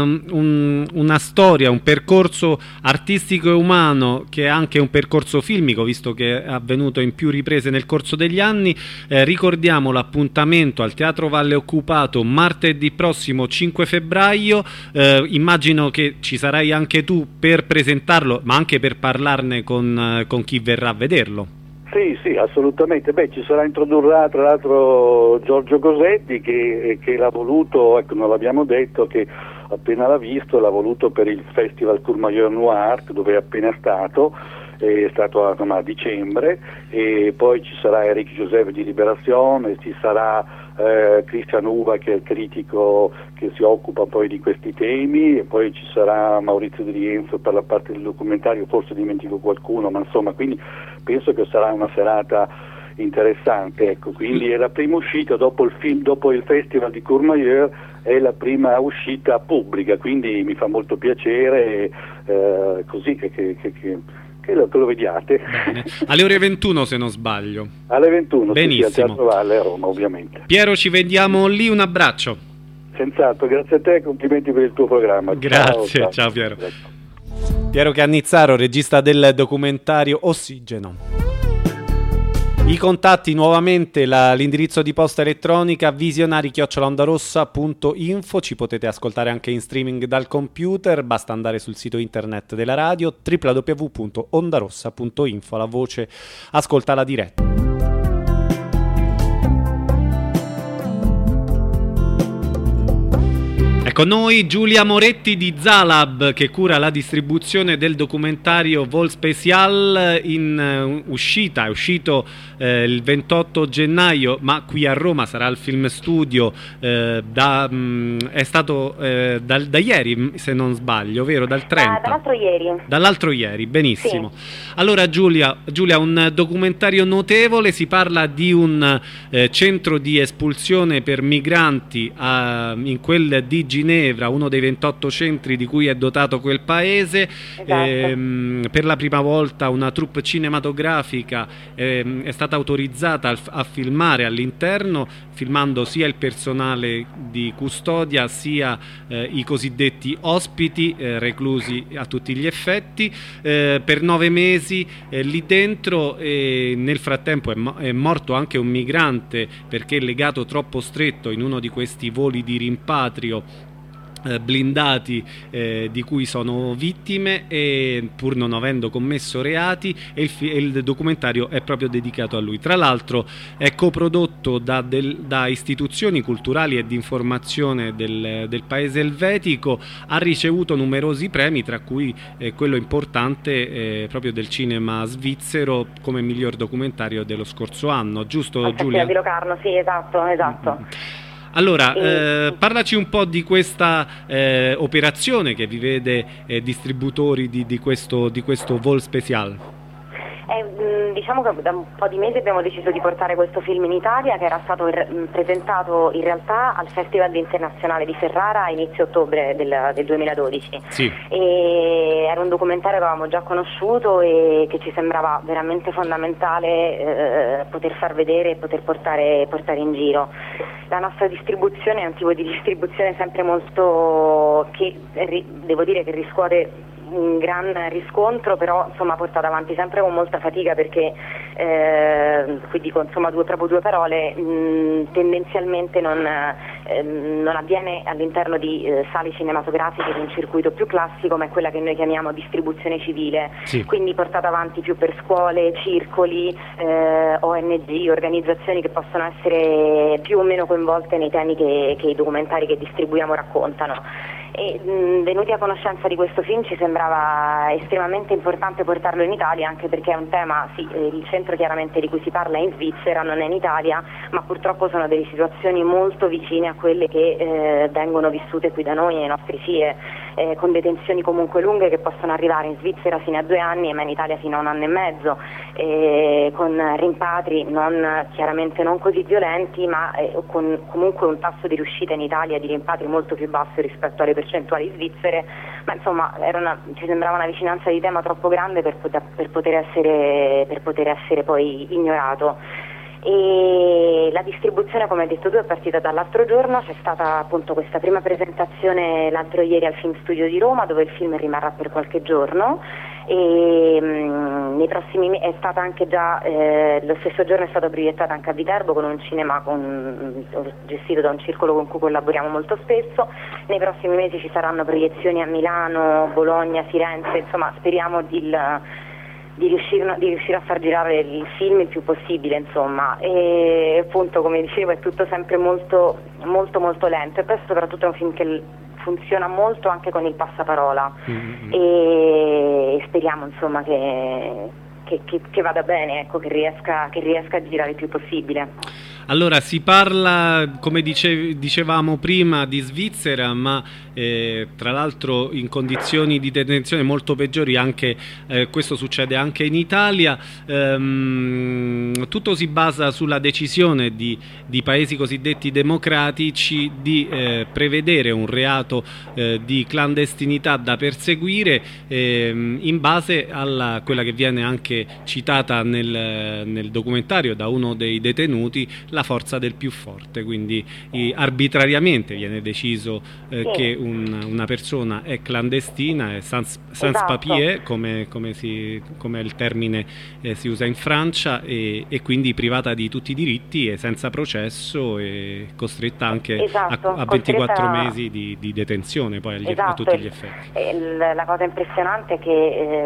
un, una storia, un percorso artistico e umano che è anche un percorso filmico, visto che è avvenuto in più riprese nel corso degli anni. Eh, ricordiamo l'appuntamento al Teatro Valle Occupato martedì prossimo cinque febbraio, eh, immagino che ci sarai anche tu per presentarlo, ma anche per parlarne con, con chi verrà a vederlo. Sì, sì, assolutamente. Beh, ci sarà, introdurrà tra l'altro Giorgio Gosetti, che, che l'ha voluto, ecco, non l'abbiamo detto, che appena l'ha visto, l'ha voluto per il Festival Courmayeur Noir, dove è appena stato, è stato a, a dicembre, e poi ci sarà Eric Joseph di Liberazione, ci sarà eh, Christian Uva, che è il critico che si occupa poi di questi temi, e poi ci sarà Maurizio Di Rienzo per la parte del documentario, forse dimentico qualcuno, ma insomma, quindi penso che sarà una serata interessante, ecco. Quindi è la prima uscita dopo il film, dopo il Festival di Courmayeur, è la prima uscita pubblica, quindi mi fa molto piacere, eh, così che, che, che, che, che, lo, che lo vediate. Bene. Alle ore ventuno, se non sbaglio. Alle ventuno, benissimo. Sì, al Teatro Valle a Roma, ovviamente. Piero, ci vediamo lì, un abbraccio. Senz'altro, grazie a te, complimenti per il tuo programma. Grazie, ciao, ciao, ciao Piero. Grazie. Piero Cannizzaro, regista del documentario Ossigeno. I contatti nuovamente, la, l'indirizzo di posta elettronica visionari chiocciola ondarossa punto info, ci potete ascoltare anche in streaming dal computer, basta andare sul sito internet della radio w w w punto ondarossa punto info, la voce ascolta la diretta. Con noi Giulia Moretti di Zalab, che cura la distribuzione del documentario Vol Special, in uh, uscita, è uscito eh, il ventotto gennaio, ma qui a Roma sarà al Film Studio, eh, da, mh, è stato eh, dal, da ieri, se non sbaglio, vero? Dal trenta? Uh, dall'altro ieri. Dall'altro ieri, benissimo. Sì. Allora Giulia, Giulia, un documentario notevole, si parla di un eh, centro di espulsione per migranti a, in quel di Ginevra, uno dei ventotto centri di cui è dotato quel paese. Esatto. Ehm, per la prima volta una troupe cinematografica ehm, è stata autorizzata a, a filmare all'interno, filmando sia il personale di custodia sia eh, i cosiddetti ospiti eh, reclusi a tutti gli effetti eh, per nove mesi eh, lì dentro, e nel frattempo è, mo- è morto anche un migrante perché legato troppo stretto in uno di questi voli di rimpatrio blindati eh, di cui sono vittime, e pur non avendo commesso reati, e il, fi- il documentario è proprio dedicato a lui. Tra l'altro è coprodotto da, del, da istituzioni culturali e di informazione del, del paese elvetico, ha ricevuto numerosi premi, tra cui eh, quello importante eh, proprio del cinema svizzero come miglior documentario dello scorso anno, giusto Giulia? Di Locarno, sì, esatto, esatto. Mm-hmm. Allora, eh, parlaci un po' di questa eh, operazione che vi vede eh, distributori di, di, questo, di questo Vol Special. Eh, diciamo che da un po' di mesi abbiamo deciso di portare questo film in Italia, che era stato ir- presentato in realtà al Festival Internazionale di Ferrara a inizio ottobre del, del duemiladodici. Sì. E era un documentario che avevamo già conosciuto e che ci sembrava veramente fondamentale eh, poter far vedere e poter portare, portare in giro. La nostra distribuzione è un tipo di distribuzione sempre molto, che devo dire che riscuote un gran riscontro, però insomma portata avanti sempre con molta fatica, perché eh, qui dico insomma due, proprio due parole, mh, tendenzialmente non, eh, non avviene all'interno di eh, sale cinematografiche di un circuito più classico, ma è quella che noi chiamiamo distribuzione civile, sì. Quindi portata avanti più per scuole, circoli, eh, O N G, organizzazioni che possono essere più o meno coinvolte nei temi che, che i documentari che distribuiamo raccontano. E mh, venuti a conoscenza di questo film ci sembrava estremamente importante portarlo in Italia, anche perché è un tema, sì, il centro chiaramente di cui si parla è in Svizzera, non è in Italia, ma purtroppo sono delle situazioni molto vicine a quelle che eh, vengono vissute qui da noi nei nostri C I E, eh, con detenzioni comunque lunghe che possono arrivare in Svizzera fino a due anni, ma in Italia fino a un anno e mezzo, eh, con rimpatri non, chiaramente non così violenti, ma eh, con comunque un tasso di riuscita in Italia di rimpatri molto più basso rispetto alle percentuali svizzere, ma insomma era una, ci sembrava una vicinanza di tema troppo grande per poter, per poter essere, per poter essere poi ignorato. E la distribuzione, come hai detto tu, è partita dall'altro giorno, c'è stata appunto questa prima presentazione l'altro ieri al Film Studio di Roma, dove il film rimarrà per qualche giorno, e mh, nei prossimi è stata anche già eh, lo stesso giorno è stata proiettata anche a Viterbo con un cinema con, gestito da un circolo con cui collaboriamo molto spesso. Nei prossimi mesi ci saranno proiezioni a Milano, Bologna, Firenze, insomma speriamo di il, Di riuscire, di riuscire a far girare il film il più possibile, insomma, e appunto, come dicevo, è tutto sempre molto molto molto lento, e poi soprattutto è un film che funziona molto anche con il passaparola, mm-hmm. e speriamo insomma che, che, che, che vada bene, ecco, che riesca, che riesca a girare il più possibile. Allora, si parla, come dice, dicevamo prima, di Svizzera, ma eh, tra l'altro in condizioni di detenzione molto peggiori, anche eh, questo succede anche in Italia. Ehm, tutto si basa sulla decisione di, di paesi cosiddetti democratici di eh, prevedere un reato eh, di clandestinità da perseguire ehm, in base a quella che viene anche citata nel, nel documentario da uno dei detenuti, la forza del più forte, quindi eh, arbitrariamente viene deciso eh, Sì. che un, una persona è clandestina, è sans, sans Esatto. papier, come, come, si, come il termine eh, si usa in Francia, e, e quindi privata di tutti i diritti e senza processo e costretta anche Esatto, a, a ventiquattro costretta- mesi di, di detenzione poi agli, Esatto, a tutti gli e- effetti. e l- la cosa impressionante è che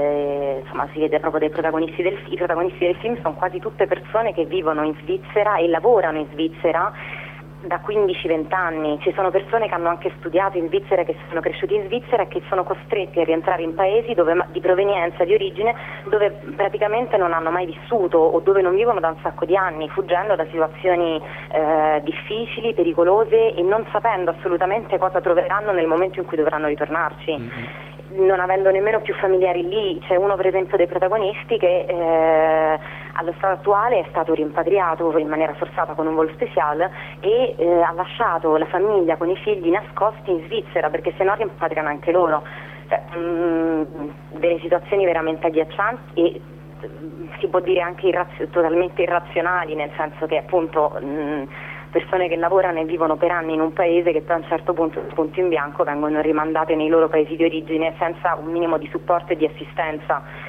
eh, insomma, si vede proprio dai protagonisti del, i protagonisti del film sono quasi tutte persone che vivono in Svizzera e lavorano in Svizzera da quindici venti anni. Ci sono persone che hanno anche studiato in Svizzera, che sono cresciuti in Svizzera e che sono costretti a rientrare in paesi dove, di provenienza, di origine, dove praticamente non hanno mai vissuto o dove non vivono da un sacco di anni, fuggendo da situazioni eh, difficili, pericolose e non sapendo assolutamente cosa troveranno nel momento in cui dovranno ritornarci. Mm-hmm. Non avendo nemmeno più familiari lì. C'è uno per esempio dei protagonisti che eh, allo stato attuale è stato rimpatriato in maniera forzata con un volo speciale e eh, ha lasciato la famiglia con i figli nascosti in Svizzera, perché se no rimpatriano anche loro. Cioè, mh, delle situazioni veramente agghiaccianti e si può dire anche irraz- totalmente irrazionali, nel senso che appunto mh, persone che lavorano e vivono per anni in un paese che poi a un certo punto, punto in bianco, vengono rimandate nei loro paesi di origine senza un minimo di supporto e di assistenza.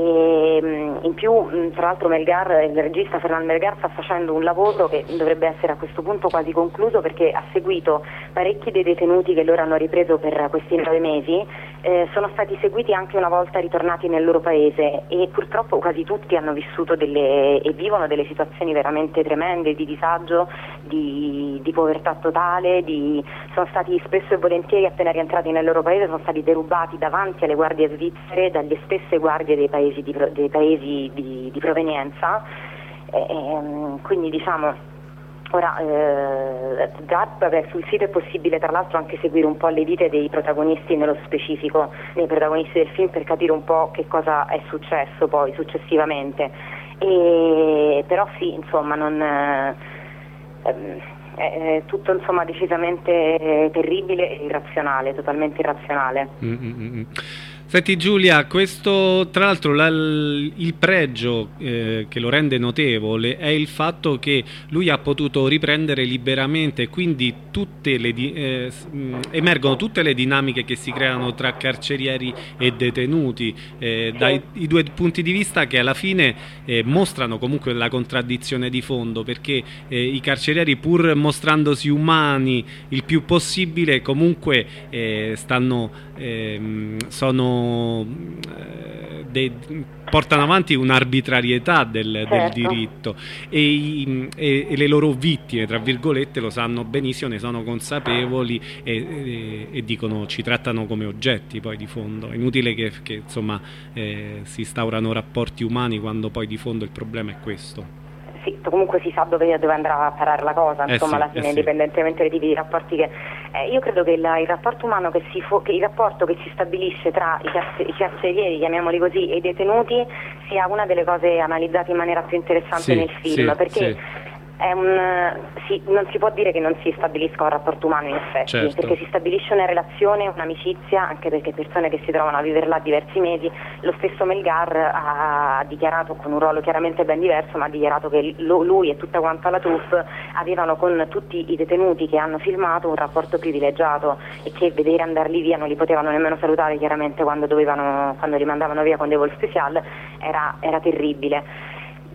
E in più, tra l'altro, Melgar, il regista Fernand Melgar sta facendo un lavoro che dovrebbe essere a questo punto quasi concluso, perché ha seguito parecchi dei detenuti che loro hanno ripreso per questi nove mesi, eh, sono stati seguiti anche una volta ritornati nel loro paese e purtroppo quasi tutti hanno vissuto delle e vivono delle situazioni veramente tremende di disagio, di, di povertà totale, di, sono stati spesso e volentieri appena rientrati nel loro paese sono stati derubati davanti alle guardie svizzere dalle stesse guardie dei paesi di, dei paesi di, di provenienza, e, e, quindi diciamo ora eh, Garp, sul sito è possibile tra l'altro anche seguire un po' le vite dei protagonisti nello specifico, dei protagonisti del film, per capire un po' che cosa è successo poi successivamente, e, però sì, insomma non eh, è tutto insomma decisamente terribile e irrazionale, totalmente irrazionale. Mm-mm. Senti Giulia, questo tra l'altro la, il pregio eh, che lo rende notevole è il fatto che lui ha potuto riprendere liberamente e quindi tutte le, eh, emergono tutte le dinamiche che si creano tra carcerieri e detenuti, eh, sì. dai i due punti di vista che alla fine eh, mostrano comunque la contraddizione di fondo, perché eh, i carcerieri, pur mostrandosi umani il più possibile, comunque eh, stanno eh, sono De, portano avanti un'arbitrarietà del, certo. del diritto e, i, e, e le loro vittime, tra virgolette, lo sanno benissimo, ne sono consapevoli e, e, e dicono, ci trattano come oggetti poi di fondo. È inutile che, che insomma eh, si instaurano rapporti umani quando poi di fondo il problema è questo. Sì, comunque si sa dove, dove andrà a parare la cosa, insomma, eh sì, alla fine, eh sì. indipendentemente dai tipi di rapporti che... Eh, io credo che la, il rapporto umano che si fo- che il rapporto che si stabilisce tra i, car- i carcerieri, chiamiamoli così, e i detenuti sia una delle cose analizzate in maniera più interessante sì, nel film, sì, perché sì. È un, sì, non si può dire che non si stabilisca un rapporto umano in effetti, certo. perché si stabilisce una relazione, un'amicizia, anche perché persone che si trovano a vivere là diversi mesi. Lo stesso Melgar ha dichiarato, con un ruolo chiaramente ben diverso, ma ha dichiarato che lui e tutta quanta la troupe avevano con tutti i detenuti che hanno filmato un rapporto privilegiato e che vedere andarli via, non li potevano nemmeno salutare chiaramente quando dovevano, quando li mandavano via con dei vol special, era, era terribile.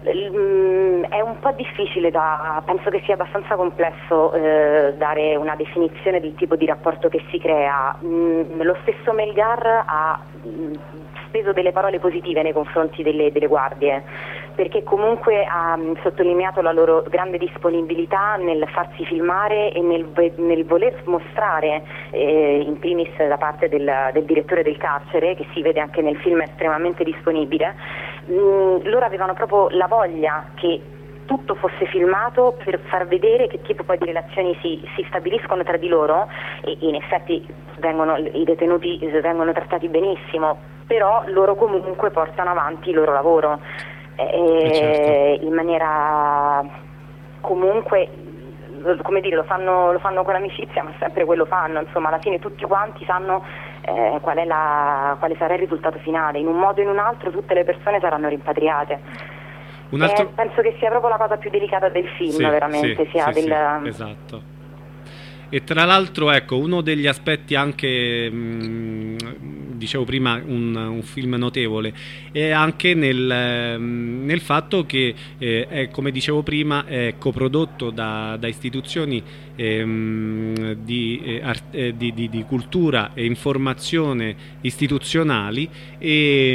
È un po' difficile da, penso che sia abbastanza complesso eh, dare una definizione del tipo di rapporto che si crea. Mm, lo stesso Melgar ha mm, speso delle parole positive nei confronti delle, delle guardie, perché comunque ha mm, sottolineato la loro grande disponibilità nel farsi filmare e nel, nel voler mostrare, eh, in primis da parte del, del direttore del carcere, che si vede anche nel film estremamente disponibile. Mm, loro avevano proprio la voglia che tutto fosse filmato per far vedere che tipo poi di relazioni si, si stabiliscono tra di loro, e in effetti vengono, i detenuti vengono trattati benissimo, però loro comunque portano avanti il loro lavoro e, certo. in maniera comunque, come dire, lo fanno, lo fanno con amicizia, ma sempre quello fanno, insomma alla fine tutti quanti sanno eh, qual è la, quale sarà il risultato finale, in un modo o in un altro tutte le persone saranno rimpatriate. Un altro... eh, penso che sia proprio la cosa più delicata del film, sì, veramente, sì, sia sì, del... sì, esatto. E tra l'altro, ecco, uno degli aspetti anche, mh, dicevo prima, un, un film notevole, è anche nel, mh, nel fatto che, eh, è, come dicevo prima, è coprodotto da, da istituzioni eh, mh, di, eh, art, eh, di, di, di cultura e informazione istituzionali e...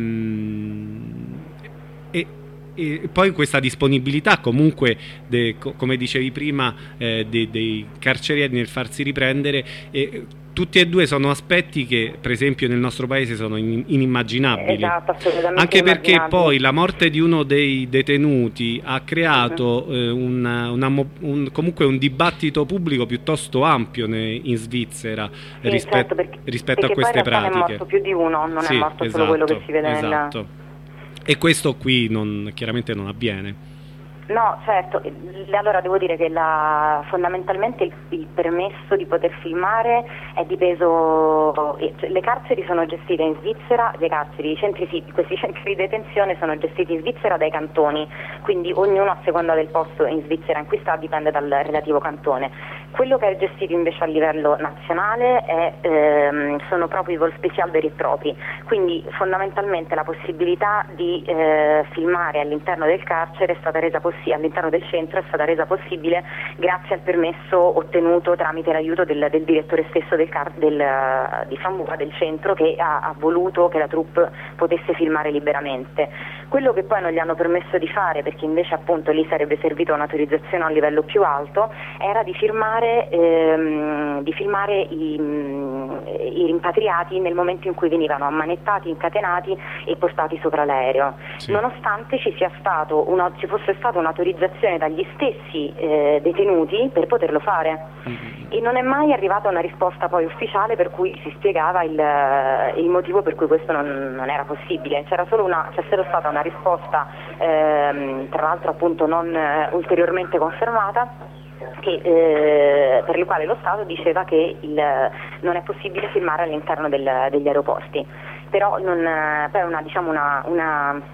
Mh, e E poi questa disponibilità comunque, de, come dicevi prima, eh, dei, dei carcerieri nel farsi riprendere, e tutti e due sono aspetti che per esempio nel nostro paese sono in, inimmaginabili. Esatto, assolutamente anche perché immaginabili. poi la morte di uno dei detenuti ha creato uh-huh. eh, una, una, un, comunque un dibattito pubblico piuttosto ampio ne, in Svizzera sì, rispetto, certo, perché, rispetto perché a queste poi in realtà pratiche. Ne è morto più di uno, non sì, è morto esatto, solo quello che si vede esatto. nel... E questo qui non, chiaramente non avviene. No, certo, allora devo dire che la, fondamentalmente il, il permesso di poter filmare è dipeso, le carceri sono gestite in Svizzera, le carceri, i centri, sì, questi centri di detenzione sono gestiti in Svizzera dai cantoni, quindi ognuno a seconda del posto in Svizzera in cui sta dipende dal relativo cantone. Quello che è gestito invece a livello nazionale è, ehm, sono proprio i vol special veri e propri, quindi fondamentalmente la possibilità di eh, filmare all'interno del carcere è stata resa possibile all'interno del centro è stata resa possibile grazie al permesso ottenuto tramite l'aiuto del, del direttore stesso del, car- del, di Fambura, del centro, che ha, ha voluto che la troupe potesse filmare liberamente. Quello che poi non gli hanno permesso di fare, perché invece appunto lì sarebbe servito un'autorizzazione a un livello più alto, era di filmare, ehm, di filmare i, i rimpatriati nel momento in cui venivano ammanettati, incatenati e portati sopra l'aereo. Sì. Nonostante ci sia stato una, ci fosse stata un'autorizzazione dagli stessi eh, detenuti per poterlo fare. Mm-hmm. E non è mai arrivata una risposta poi ufficiale per cui si spiegava il, il motivo per cui questo non, non era possibile. C'era solo una, c'è stata stata una risposta, ehm, tra l'altro appunto non eh, ulteriormente confermata, che, eh, per il quale lo Stato diceva che il, non è possibile filmare all'interno del, degli aeroporti. Però non, poi una, diciamo una, una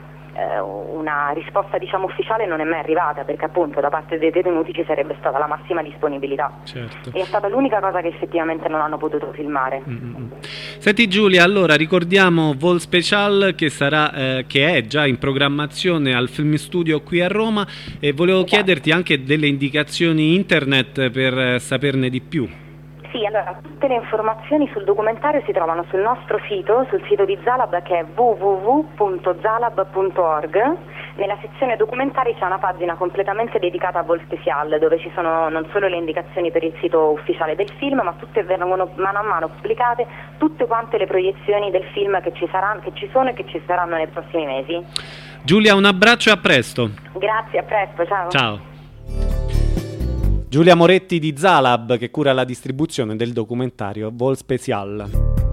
una risposta diciamo ufficiale non è mai arrivata, perché appunto da parte dei detenuti ci sarebbe stata la massima disponibilità. Certo. E è stata l'unica cosa che effettivamente non hanno potuto filmare. Mm-hmm. Senti Giulia, allora ricordiamo Vol Special che sarà eh, che è già in programmazione al Film Studio qui a Roma, e volevo esatto. chiederti anche delle indicazioni internet per eh, saperne di più. Sì, allora tutte le informazioni sul documentario si trovano sul nostro sito, sul sito di Zalab, che è w w w punto zalab punto org. Nella sezione documentari c'è una pagina completamente dedicata a Vol Special, dove ci sono non solo le indicazioni per il sito ufficiale del film, ma tutte vengono mano a mano pubblicate tutte quante le proiezioni del film che ci saranno, che ci sono e che ci saranno nei prossimi mesi. Giulia, un abbraccio e a presto. Grazie, a presto, ciao. Ciao. Giulia Moretti di Zalab, che cura la distribuzione del documentario Vol Special.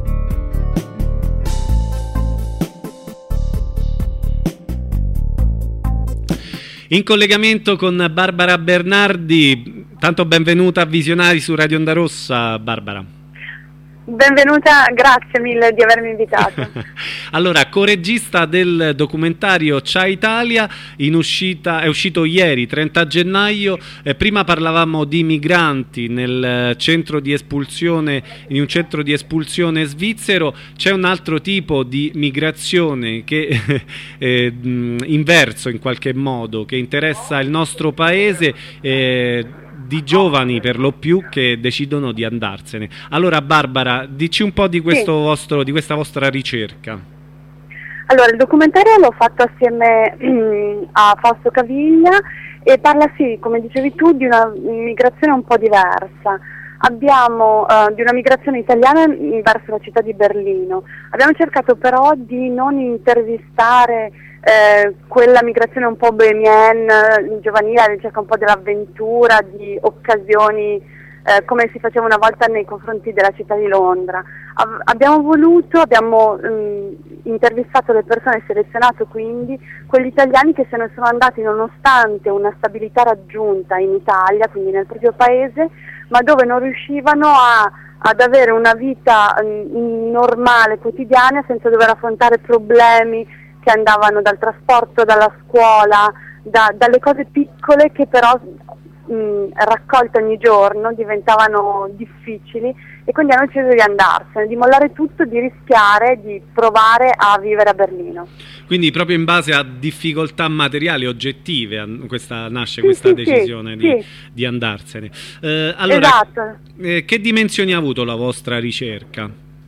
In collegamento con Barbara Bernardi, tanto benvenuta a Visionari su Radio Onda Rossa, Barbara. Benvenuta, grazie mille di avermi invitato. Allora, coregista del documentario C'ha Italia, in uscita, è uscito ieri, trenta gennaio. Eh, prima parlavamo di migranti nel centro di espulsione, in un centro di espulsione svizzero. C'è un altro tipo di migrazione che eh, inverso in qualche modo, che interessa il nostro paese, eh, di giovani per lo più che decidono di andarsene. Allora Barbara, dici un po' di questo sì. vostro, di questa vostra ricerca. Allora, il documentario l'ho fatto assieme mh, a Fausto Caviglia e parla sì, come dicevi tu, di una migrazione un po' diversa. Abbiamo uh, di una migrazione italiana verso la città di Berlino. Abbiamo cercato però di non intervistare Eh, quella migrazione un po' bohemienne, giovanile, ricerca un po' dell'avventura, di occasioni eh, come si faceva una volta nei confronti della città di Londra. Ab- abbiamo voluto, abbiamo mh, intervistato le persone, selezionato quindi quegli italiani che se ne sono andati nonostante una stabilità raggiunta in Italia, quindi nel proprio paese, ma dove non riuscivano a ad avere una vita mh, normale, quotidiana, senza dover affrontare problemi che andavano dal trasporto, dalla scuola, da, dalle cose piccole che però mh, raccolte ogni giorno diventavano difficili, e quindi hanno deciso di andarsene, di mollare tutto, di rischiare, di provare a vivere a Berlino. Quindi proprio in base a difficoltà materiali oggettive questa, nasce sì, questa sì, decisione sì, di, sì. di andarsene. Eh, allora, esatto. eh, che dimensioni ha avuto la vostra ricerca?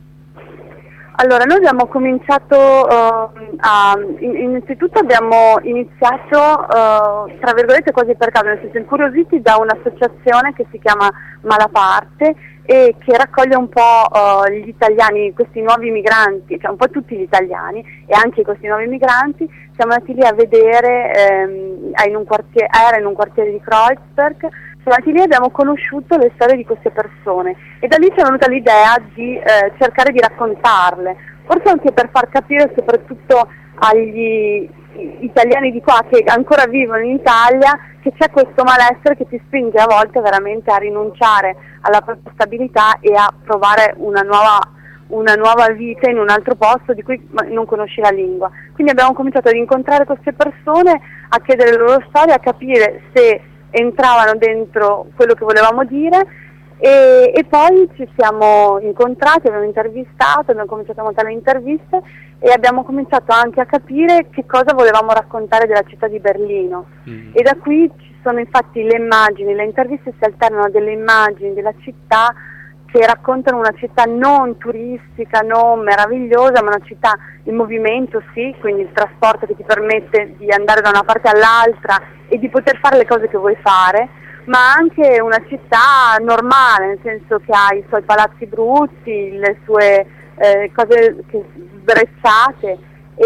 Allora, noi abbiamo cominciato, uh, a, in, innanzitutto abbiamo iniziato, uh, tra virgolette, quasi per caso, nel senso incuriositi da un'associazione che si chiama Malaparte e che raccoglie un po' uh, gli italiani, questi nuovi migranti, cioè un po' tutti gli italiani e anche questi nuovi migranti. Siamo andati lì a vedere, ehm, in un quartiere, era in un quartiere di Kreuzberg. Siamo andati lì e abbiamo conosciuto le storie di queste persone e da lì ci è venuta l'idea di eh, cercare di raccontarle, forse anche per far capire soprattutto agli italiani di qua che ancora vivono in Italia che c'è questo malessere che ti spinge a volte veramente a rinunciare alla propria stabilità e a provare una nuova, una nuova vita in un altro posto di cui non conosci la lingua. Quindi abbiamo cominciato ad incontrare queste persone, a chiedere le loro storie, a capire se entravano dentro quello che volevamo dire e, e poi ci siamo incontrati, abbiamo intervistato, abbiamo cominciato a montare le interviste e abbiamo cominciato anche a capire che cosa volevamo raccontare della città di Berlino. Mm. E da qui ci sono infatti le immagini, le interviste si alternano delle immagini della città che raccontano una città non turistica, non meravigliosa, ma una città in movimento, sì, quindi il trasporto che ti permette di andare da una parte all'altra e di poter fare le cose che vuoi fare, ma anche una città normale, nel senso che ha i suoi palazzi brutti, le sue eh, cose che, sbrecciate,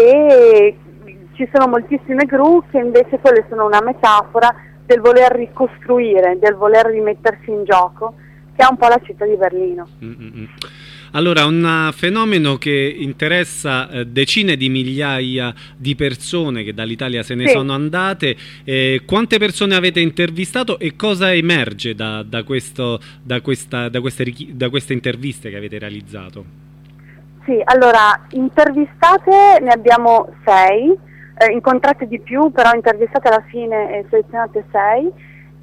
e ci sono moltissime gru che invece quelle sono una metafora del voler ricostruire, del voler rimettersi in gioco, che è un po' la città di Berlino. Mm-mm. Allora, un fenomeno che interessa eh, decine di migliaia di persone che dall'Italia se ne sì. sono andate. Eh, quante persone avete intervistato e cosa emerge da, da, questo, da, questa, da, queste, da queste interviste che avete realizzato? Sì, allora, intervistate ne abbiamo sei, eh, incontrate di più, però intervistate alla fine e selezionate sei,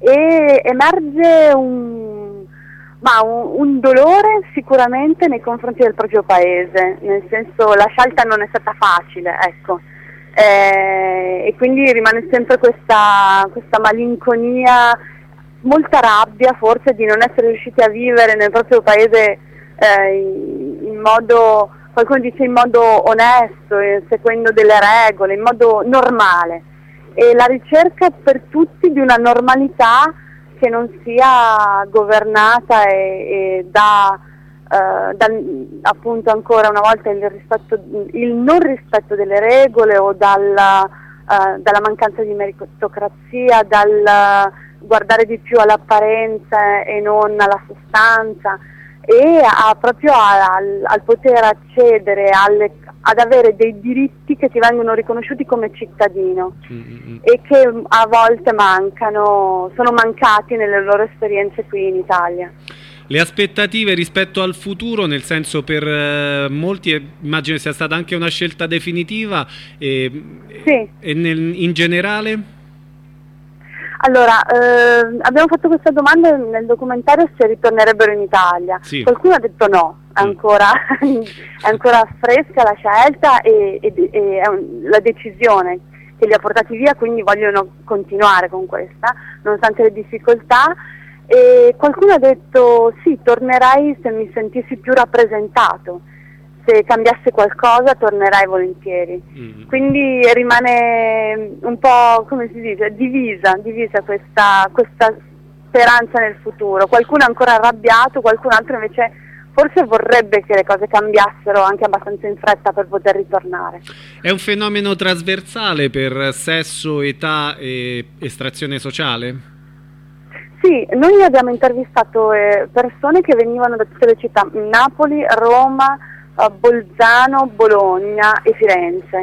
e emerge un... Ma un, un dolore sicuramente nei confronti del proprio paese, nel senso la scelta non è stata facile, ecco, eh, e quindi rimane sempre questa, questa malinconia, molta rabbia forse di non essere riusciti a vivere nel proprio paese eh, in, in modo, qualcuno dice in modo onesto, eh, seguendo delle regole, in modo normale, e la ricerca per tutti di una normalità che non sia governata e, e da, uh, da appunto ancora una volta il, rispetto, il non rispetto delle regole o dalla, uh, dalla mancanza di meritocrazia, dal guardare di più all'apparenza e non alla sostanza, e a, proprio a, al, al poter accedere alle, ad avere dei diritti che ti vengono riconosciuti come cittadino mm-hmm. e che a volte mancano, sono mancati nelle loro esperienze qui in Italia. Le aspettative rispetto al futuro, nel senso per eh, molti eh, immagino sia stata anche una scelta definitiva e, sì. e nel, in generale? Allora, eh, abbiamo fatto questa domanda nel documentario se ritornerebbero in Italia. Sì. Qualcuno ha detto no, è ancora, mm. è ancora fresca la scelta e, e, e è un, la decisione che li ha portati via, quindi vogliono continuare con questa, nonostante le difficoltà. E qualcuno ha detto sì, tornerei se mi sentissi più rappresentato. Se cambiasse qualcosa tornerai volentieri. Mm. Quindi rimane un po', come si dice, divisa, divisa questa, questa speranza nel futuro. Qualcuno è ancora arrabbiato, qualcun altro invece forse vorrebbe che le cose cambiassero anche abbastanza in fretta per poter ritornare. È un fenomeno trasversale per sesso, età e estrazione sociale? Sì, noi abbiamo intervistato eh, persone che venivano da tutte le città, Napoli, Roma, Bolzano, Bologna e Firenze.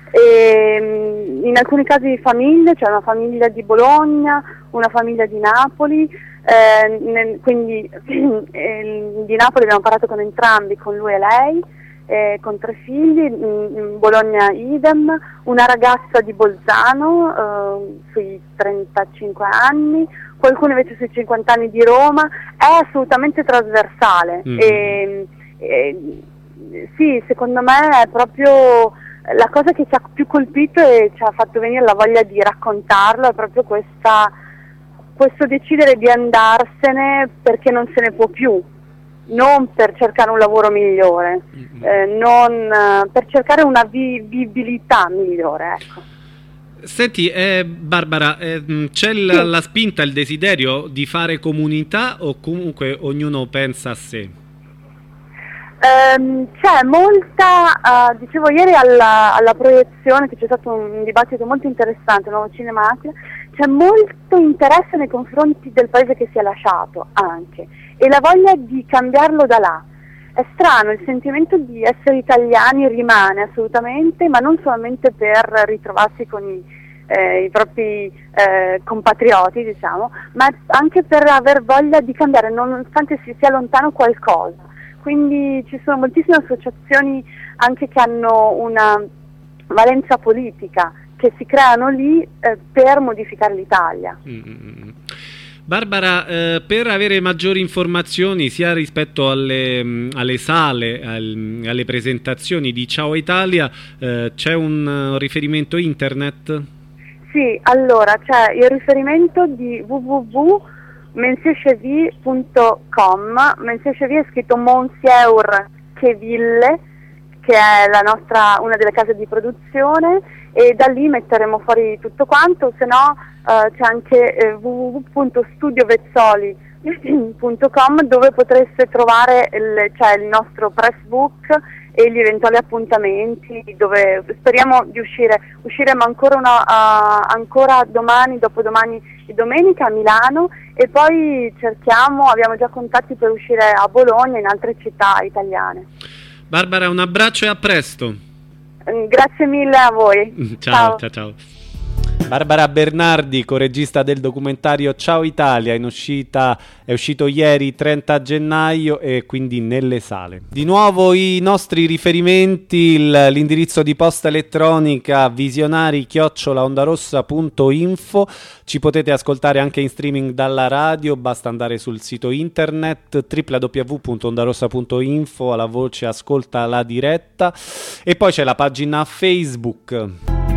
E, in alcuni casi famiglie, c'è cioè una famiglia di Bologna, una famiglia di Napoli, eh, nel, quindi eh, di Napoli abbiamo parlato con entrambi, con lui e lei, eh, con tre figli, in Bologna idem, una ragazza di Bolzano eh, sui trentacinque anni, qualcuno invece sui cinquanta anni di Roma. È assolutamente trasversale. Mm. E, e, sì, secondo me è proprio la cosa che ci ha più colpito e ci ha fatto venire la voglia di raccontarlo, è proprio questa, questo decidere di andarsene perché non se ne può più, non per cercare un lavoro migliore, mm-hmm. eh, non eh, per cercare una vi- vivibilità migliore, ecco. Senti, eh, Barbara, eh, c'è l- sì. la spinta, il desiderio di fare comunità o comunque ognuno pensa a sé? Um, c'è molta, uh, dicevo ieri alla, alla proiezione, che c'è stato un dibattito molto interessante, Nuovo Cinema Atria, c'è molto interesse nei confronti del paese che si è lasciato anche, e la voglia di cambiarlo da là. È strano, il sentimento di essere italiani rimane assolutamente, ma non solamente per ritrovarsi con i, eh, i propri eh, compatrioti, diciamo, ma anche per aver voglia di cambiare, nonostante si sia lontano qualcosa. Quindi ci sono moltissime associazioni anche che hanno una valenza politica, che si creano lì eh, per modificare l'Italia. Mm-hmm. Barbara, eh, per avere maggiori informazioni sia rispetto alle, mh, alle sale, al, alle presentazioni di Ciao Italia, eh, c'è un uh, riferimento internet? Sì, allora c'è il riferimento di w w w punto mensiescevi punto com. Mensiescevi è scritto Monsieur Cheville, che è la nostra, una delle case di produzione, e da lì metteremo fuori tutto quanto, se no eh, c'è anche eh, w w w punto studio vezzoli punto com, dove potreste trovare il, cioè il nostro press book e gli eventuali appuntamenti, dove speriamo di uscire. Usciremo ancora, una, uh, ancora domani, dopodomani e domenica a Milano, e poi cerchiamo, abbiamo già contatti per uscire a Bologna e in altre città italiane. Barbara, un abbraccio e a presto. Grazie mille a voi. Ciao, ciao, ciao. ciao. Barbara Bernardi, coregista del documentario Ciao Italia, in uscita, è uscito ieri trenta gennaio e quindi nelle sale. Di nuovo i nostri riferimenti, il, l'indirizzo di posta elettronica visionari chiocciola ondarossa punto info. Ci potete ascoltare anche in streaming dalla radio, basta andare sul sito internet w w w punto ondarossa punto info, alla voce ascolta la diretta, e poi c'è la pagina Facebook.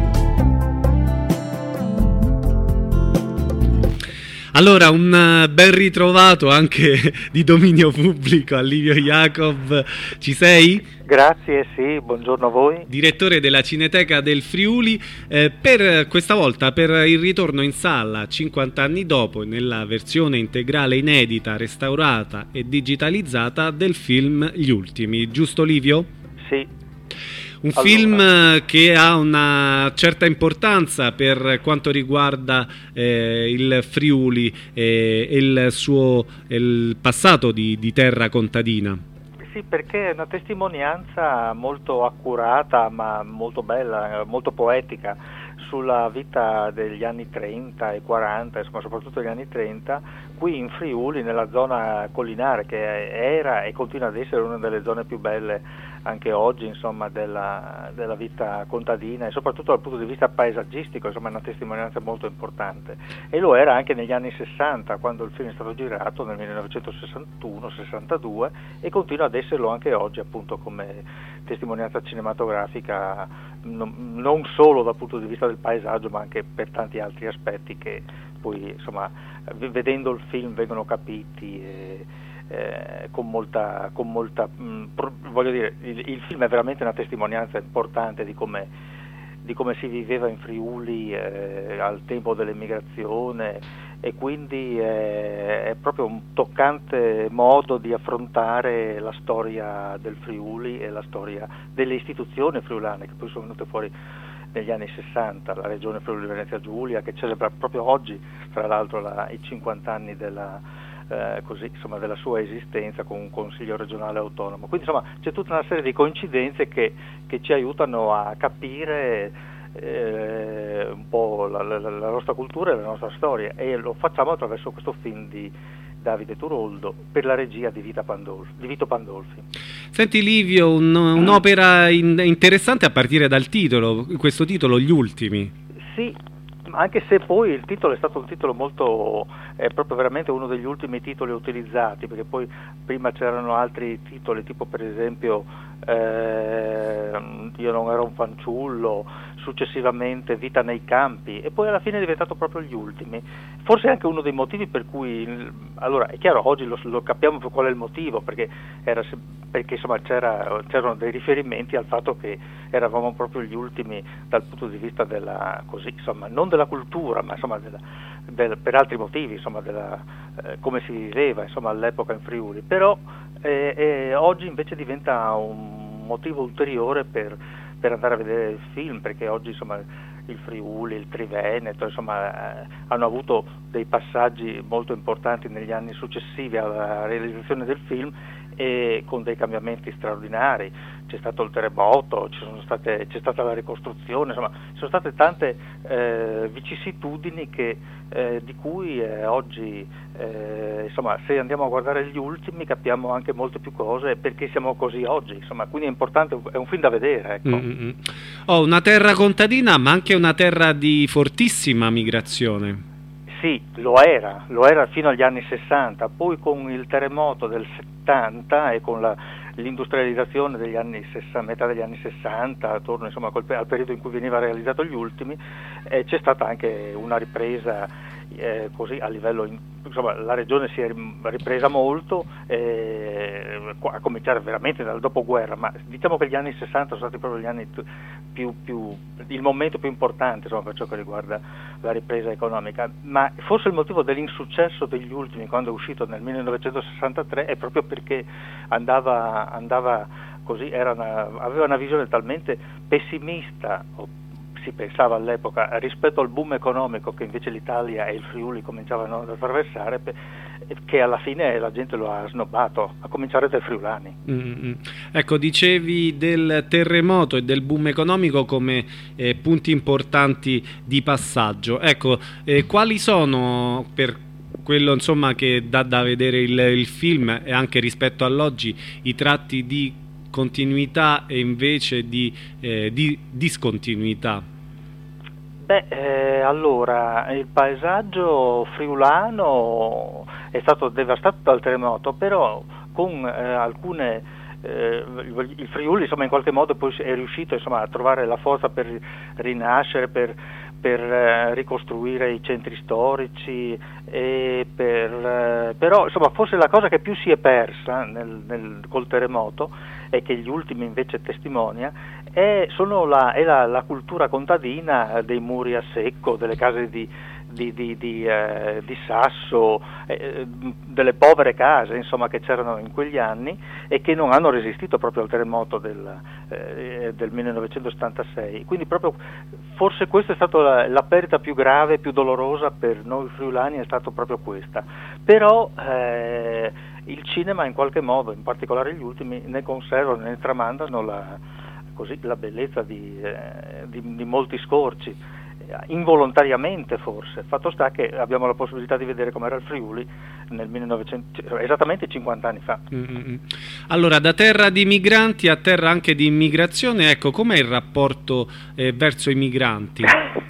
Allora, un ben ritrovato anche di dominio pubblico a Livio Jacob, ci sei? Grazie, sì, buongiorno a voi. Direttore della Cineteca del Friuli, eh, per questa volta per il ritorno in sala cinquanta anni dopo, nella versione integrale inedita, restaurata e digitalizzata del film Gli Ultimi, giusto Livio? Sì. Un allora. film che ha una certa importanza per quanto riguarda eh, il Friuli e eh, il suo il passato di, di terra contadina. Sì, perché è una testimonianza molto accurata, ma molto bella, molto poetica, sulla vita degli anni trenta e quaranta, insomma soprattutto degli anni trenta, qui in Friuli, nella zona collinare, che era e continua ad essere una delle zone più belle anche oggi, insomma, della, della vita contadina, e soprattutto dal punto di vista paesaggistico, insomma è una testimonianza molto importante, e lo era anche negli anni sessanta, quando il film è stato girato nel millenovecentosessantuno sessantadue, e continua ad esserlo anche oggi, appunto, come testimonianza cinematografica, non, non solo dal punto di vista del paesaggio, ma anche per tanti altri aspetti che poi, insomma, vedendo il film vengono capiti e, Eh, con molta, con molta mh, pro, voglio dire, il, il film è veramente una testimonianza importante di come, di come si viveva in Friuli eh, al tempo dell'emigrazione, e quindi eh, è proprio un toccante modo di affrontare la storia del Friuli e la storia delle istituzioni friulane, che poi sono venute fuori negli anni sessanta, la regione Friuli Venezia Giulia, che celebra proprio oggi, tra l'altro, la, i cinquanta anni della Eh, così, insomma, della sua esistenza, con un consiglio regionale autonomo. Quindi, insomma, c'è tutta una serie di coincidenze che, che ci aiutano a capire eh, un po' la, la, la nostra cultura e la nostra storia, e lo facciamo attraverso questo film di Davide Turoldo per la regia di, Vita Pandolfi, di Vito Pandolfi. Senti Livio, un, un'opera in, interessante a partire dal titolo, questo titolo, Gli Ultimi. Sì, anche se poi il titolo è stato un titolo molto, è proprio veramente uno degli ultimi titoli utilizzati, perché poi prima c'erano altri titoli, tipo per esempio eh, Io non ero un fanciullo, successivamente Vita nei campi, e poi alla fine è diventato proprio Gli Ultimi. Forse è anche uno dei motivi per cui, allora è chiaro, oggi lo, lo capiamo per qual è il motivo, perché, era, perché insomma c'era, c'erano dei riferimenti al fatto che eravamo proprio gli ultimi dal punto di vista della, così, insomma, non della cultura, ma insomma della, del, per altri motivi, insomma, della, eh, come si viveva insomma all'epoca in Friuli, però eh, eh, oggi invece diventa un motivo ulteriore per, per andare a vedere il film, perché oggi insomma il Friuli, il Triveneto, insomma, eh, hanno avuto dei passaggi molto importanti negli anni successivi alla realizzazione del film, e con dei cambiamenti straordinari. C'è stato il terremoto, ci sono state, c'è stata la ricostruzione, insomma, ci sono state tante eh, vicissitudini che, eh, di cui eh, oggi, eh, insomma, se andiamo a guardare Gli Ultimi capiamo anche molte più cose perché siamo così oggi, insomma, quindi è importante, è un film da vedere, ecco. Mm-hmm. Oh, una terra contadina, ma anche una terra di fortissima migrazione. Sì, lo era, lo era fino agli anni sessanta, poi con il terremoto del settanta e con la, l'industrializzazione degli anni sessanta, metà degli anni sessanta, attorno insomma col, al periodo in cui veniva realizzato Gli Ultimi, eh, c'è stata anche una ripresa eh, così a livello, in, insomma la regione si è ripresa molto, eh, a cominciare veramente dal dopoguerra, ma diciamo che gli anni sessanta sono stati proprio gli anni più, più il momento più importante, insomma, per ciò che riguarda la ripresa economica, ma forse il motivo dell'insuccesso degli Ultimi quando è uscito nel millenovecentosessantatré è proprio perché andava, andava così, era una, aveva una visione talmente pessimista, si pensava all'epoca, rispetto al boom economico che invece l'Italia e il Friuli cominciavano ad attraversare, che alla fine la gente lo ha snobbato, a cominciare dai friulani. Mm-hmm. Ecco, dicevi del terremoto e del boom economico come eh, punti importanti di passaggio. Ecco, eh, quali sono, per quello insomma che dà da vedere il, il film e anche rispetto all'oggi, i tratti di continuità e invece di, eh, di discontinuità? Beh, eh, allora, il paesaggio friulano è stato devastato dal terremoto, però con eh, alcune eh, il Friuli insomma in qualche modo poi è riuscito insomma a trovare la forza per rinascere, per per eh, ricostruire i centri storici, e per, eh, però insomma forse la cosa che più si è persa nel, nel, col terremoto, e che Gli Ultimi invece testimonia, è, sono la, è la, la cultura contadina dei muri a secco, delle case di, di, di, di, eh, di sasso, eh, delle povere case insomma che c'erano in quegli anni e che non hanno resistito proprio al terremoto del, eh, del millenovecentosettantasei. Quindi proprio forse questa è stata la, la perdita più grave, più dolorosa per noi friulani, è stato proprio questa. Però eh, il cinema in qualche modo, in particolare Gli Ultimi, ne conservano, ne tramandano la, così, la bellezza di, eh, di, di molti scorci, involontariamente forse. Fatto sta che abbiamo la possibilità di vedere com'era il Friuli nel millenovecento, esattamente cinquanta anni fa. Mm-hmm. Allora, da terra di migranti a terra anche di immigrazione, ecco, com'è il rapporto eh, verso i migranti?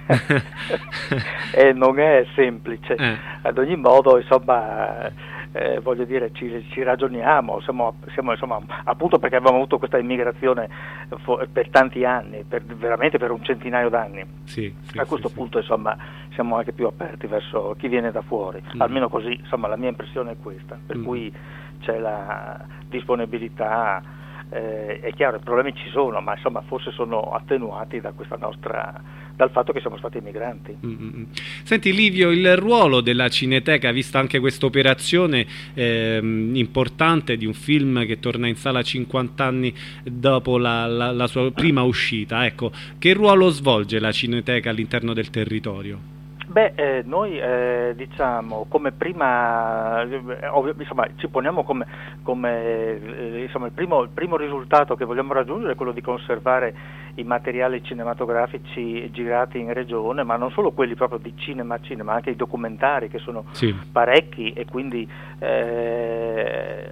eh, non è semplice, eh. ad ogni modo insomma Eh, voglio dire, ci, ci ragioniamo, siamo, siamo insomma, appunto perché abbiamo avuto questa immigrazione fo- per tanti anni, per, veramente per un centinaio d'anni. Sì, sì, a questo sì, punto sì. insomma siamo anche più aperti verso chi viene da fuori, mm. almeno così insomma la mia impressione è questa, per mm. cui c'è la disponibilità. Eh, è chiaro, i problemi ci sono, ma insomma forse sono attenuati da questa nostra, dal fatto che siamo stati emigranti. Mm-hmm. Senti Livio, il ruolo della Cineteca, vista anche questa operazione ehm, importante di un film che torna in sala cinquanta anni dopo la, la, la sua prima uscita, ecco, che ruolo svolge la Cineteca all'interno del territorio? Beh, eh, noi eh, diciamo come prima, eh, ovvio, insomma, ci poniamo come, come eh, insomma, il primo, il primo risultato che vogliamo raggiungere è quello di conservare i materiali cinematografici girati in regione, ma non solo quelli proprio di cinema a cinema, anche i documentari che sono sì. parecchi, e quindi eh, ci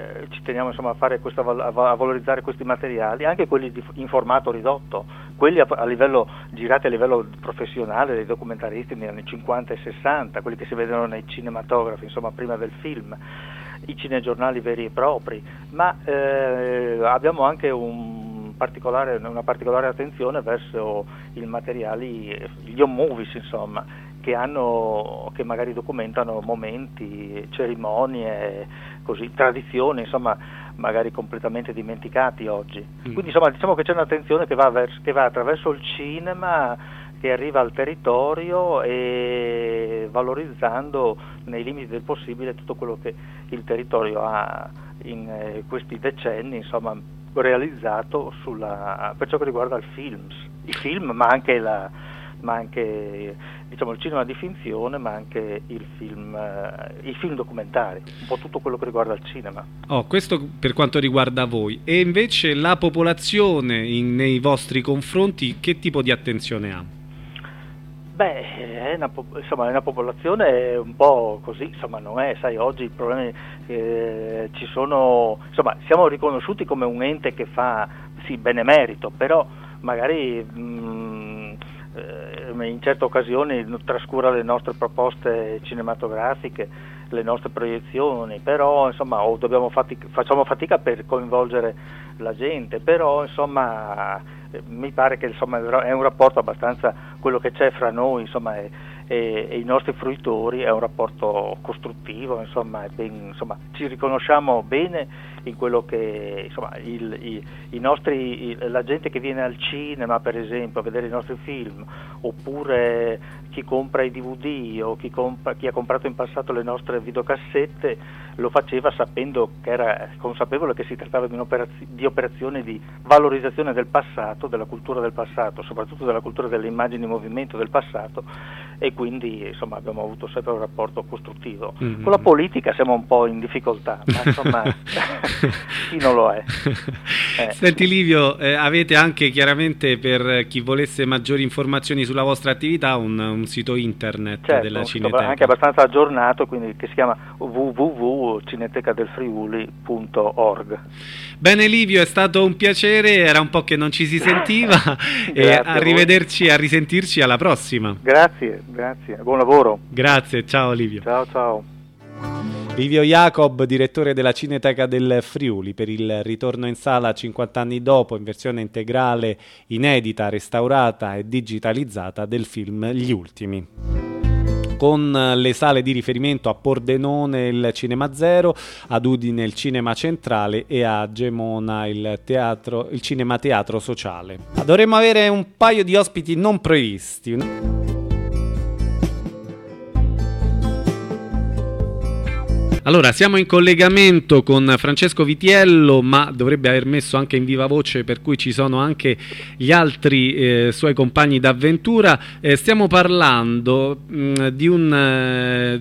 teniamo insomma a fare questa, a valorizzare questi materiali, anche quelli di, in formato ridotto, quelli a, a livello girati a livello professionale dei documentaristi negli anni cinquanta e sessanta, quelli che si vedono nei cinematografi, insomma prima del film, i cinegiornali veri e propri, ma eh, abbiamo anche un particolare, una particolare attenzione verso i materiali, gli home movies insomma, che hanno, che magari documentano momenti, cerimonie, così, tradizioni, insomma, magari completamente dimenticati oggi. Mm. Quindi insomma diciamo che c'è un'attenzione che va, vers- che va attraverso il cinema, che arriva al territorio e valorizzando nei limiti del possibile tutto quello che il territorio ha in eh, questi decenni, insomma, realizzato sulla, per ciò che riguarda il film, i film, ma anche la ma anche diciamo il cinema di finzione, ma anche il film, eh, i film documentari, un po' tutto quello che riguarda il cinema. Oh, questo per quanto riguarda voi. E invece la popolazione in, nei vostri confronti che tipo di attenzione ha? Beh, è una, insomma, è una popolazione un po' così, insomma, non è, sai, oggi i problemi eh, ci sono, insomma, siamo riconosciuti come un ente che fa, sì, benemerito, però magari mh, in certe occasioni trascura le nostre proposte cinematografiche, le nostre proiezioni, però insomma o dobbiamo fatica, facciamo fatica per coinvolgere la gente, però insomma mi pare che insomma è un rapporto abbastanza, quello che c'è fra noi insomma e, e, e i nostri fruitori è un rapporto costruttivo, insomma, è ben, insomma ci riconosciamo bene in quello che insomma il, i, i nostri, il, la gente che viene al cinema per esempio a vedere i nostri film, oppure chi compra i D V D o chi, compra, chi ha comprato in passato le nostre videocassette, lo faceva sapendo che era consapevole che si trattava di, un'operazio, di operazioni di valorizzazione del passato, della cultura del passato, soprattutto della cultura delle immagini in movimento del passato, e quindi insomma abbiamo avuto sempre un rapporto costruttivo. Mm-hmm. Con la politica siamo un po' in difficoltà, ma insomma chi non lo è. Eh. Senti Livio, eh, avete anche chiaramente, per chi volesse maggiori informazioni sulla vostra attività, un, un sito internet, certo, della Cineteca. Anche abbastanza aggiornato, quindi, che si chiama w w w punto cineteca del friuli punto org. Bene Livio, è stato un piacere, era un po' che non ci si sentiva e arrivederci, a risentirci alla prossima. Grazie, grazie, buon lavoro. Grazie, ciao Livio. Ciao, ciao. Livio Jacob, direttore della Cineteca del Friuli, per il ritorno in sala cinquanta anni dopo, in versione integrale, inedita, restaurata e digitalizzata, del film Gli Ultimi. Con le sale di riferimento a Pordenone il Cinema Zero, ad Udine il Cinema Centrale e a Gemona il, teatro, il Cinema Teatro Sociale. Dovremmo avere un paio di ospiti non previsti. Allora, siamo in collegamento con Francesco Vitiello, ma dovrebbe aver messo anche in viva voce, per cui ci sono anche gli altri eh, suoi compagni d'avventura. Eh, stiamo parlando mh, di un... Eh,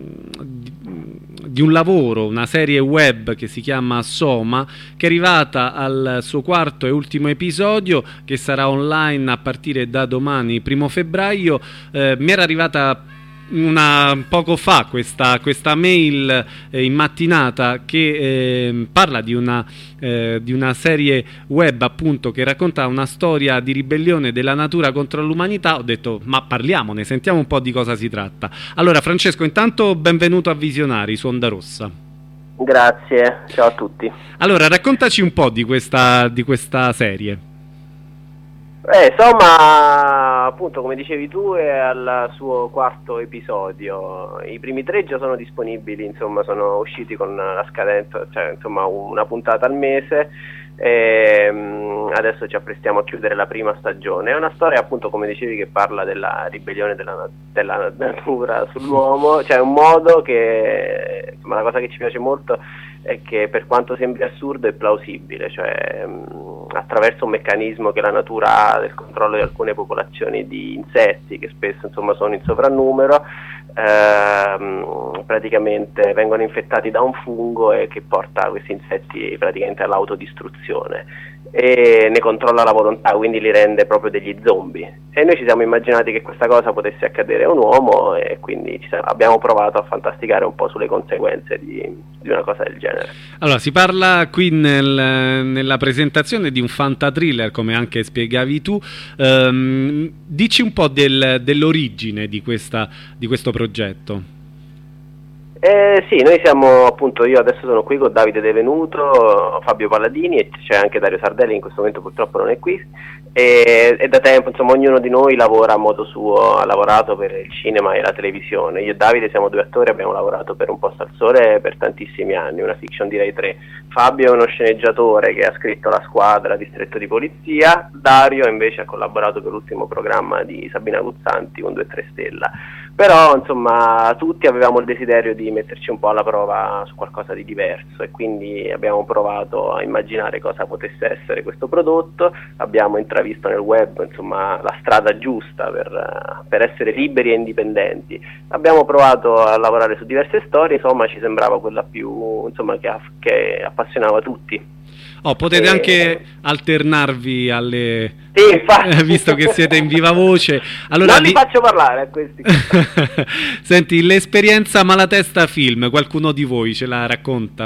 di un lavoro, una serie web che si chiama Soma, che è arrivata al suo quarto e ultimo episodio, che sarà online a partire da domani, primo febbraio. Eh, mi era arrivata una poco fa questa, questa mail eh, in mattinata che eh, parla di una, eh, di una serie web appunto che racconta una storia di ribellione della natura contro l'umanità. Ho detto ma parliamone, sentiamo un po' di cosa si tratta. Allora Francesco, intanto benvenuto a Visionari su Onda Rossa. Grazie, ciao a tutti. Allora raccontaci un po' di questa, di questa serie. Eh, insomma, appunto, come dicevi tu, è al suo quarto episodio. I primi tre già sono disponibili, insomma, sono usciti con la scadenza, cioè insomma una puntata al mese. E adesso ci apprestiamo a chiudere la prima stagione. È una storia, appunto, come dicevi, che parla della ribellione della, della natura sull'uomo. Cioè un modo che, insomma, la cosa che ci piace molto è che, per quanto sembri assurdo, è plausibile, cioè mh, attraverso un meccanismo che la natura ha del controllo di alcune popolazioni di insetti che spesso, insomma, sono in sovrannumero, ehm, praticamente vengono infettati da un fungo e che porta questi insetti praticamente all'autodistruzione. e ne controlla la volontà, quindi li rende proprio degli zombie. E noi ci siamo immaginati che questa cosa potesse accadere a un uomo e quindi ci siamo, abbiamo provato a fantasticare un po' sulle conseguenze di, di una cosa del genere. Allora, si parla qui nel, nella presentazione di un fantatriller, come anche spiegavi tu. Um, dici un po' del, dell'origine di, questa, di questo progetto. Eh, sì, noi siamo appunto, io adesso sono qui con Davide De Venuto, Fabio Palladini e c'è anche Dario Sardelli, in questo momento purtroppo non è qui, e, e da tempo insomma ognuno di noi lavora a modo suo, ha lavorato per il cinema e la televisione. Io e Davide siamo due attori, abbiamo lavorato per Un Posto al Sole per tantissimi anni, una fiction di Rai tre. Fabio è uno sceneggiatore che ha scritto La Squadra, Distretto di Polizia. Dario invece ha collaborato per l'ultimo programma di Sabina Guzzanti con due tre Stella. Però insomma tutti avevamo il desiderio di metterci un po' alla prova su qualcosa di diverso e quindi abbiamo provato a immaginare cosa potesse essere questo prodotto, abbiamo intravisto nel web insomma la strada giusta per, per essere liberi e indipendenti, abbiamo provato a lavorare su diverse storie, insomma ci sembrava quella più insomma che, che appassionava tutti. Oh, potete e... anche alternarvi alle... Sì, infatti. Eh, visto che siete in viva voce. Allora, non li di... faccio parlare a questi. Senti, l'esperienza Malatesta Film, qualcuno di voi ce la racconta?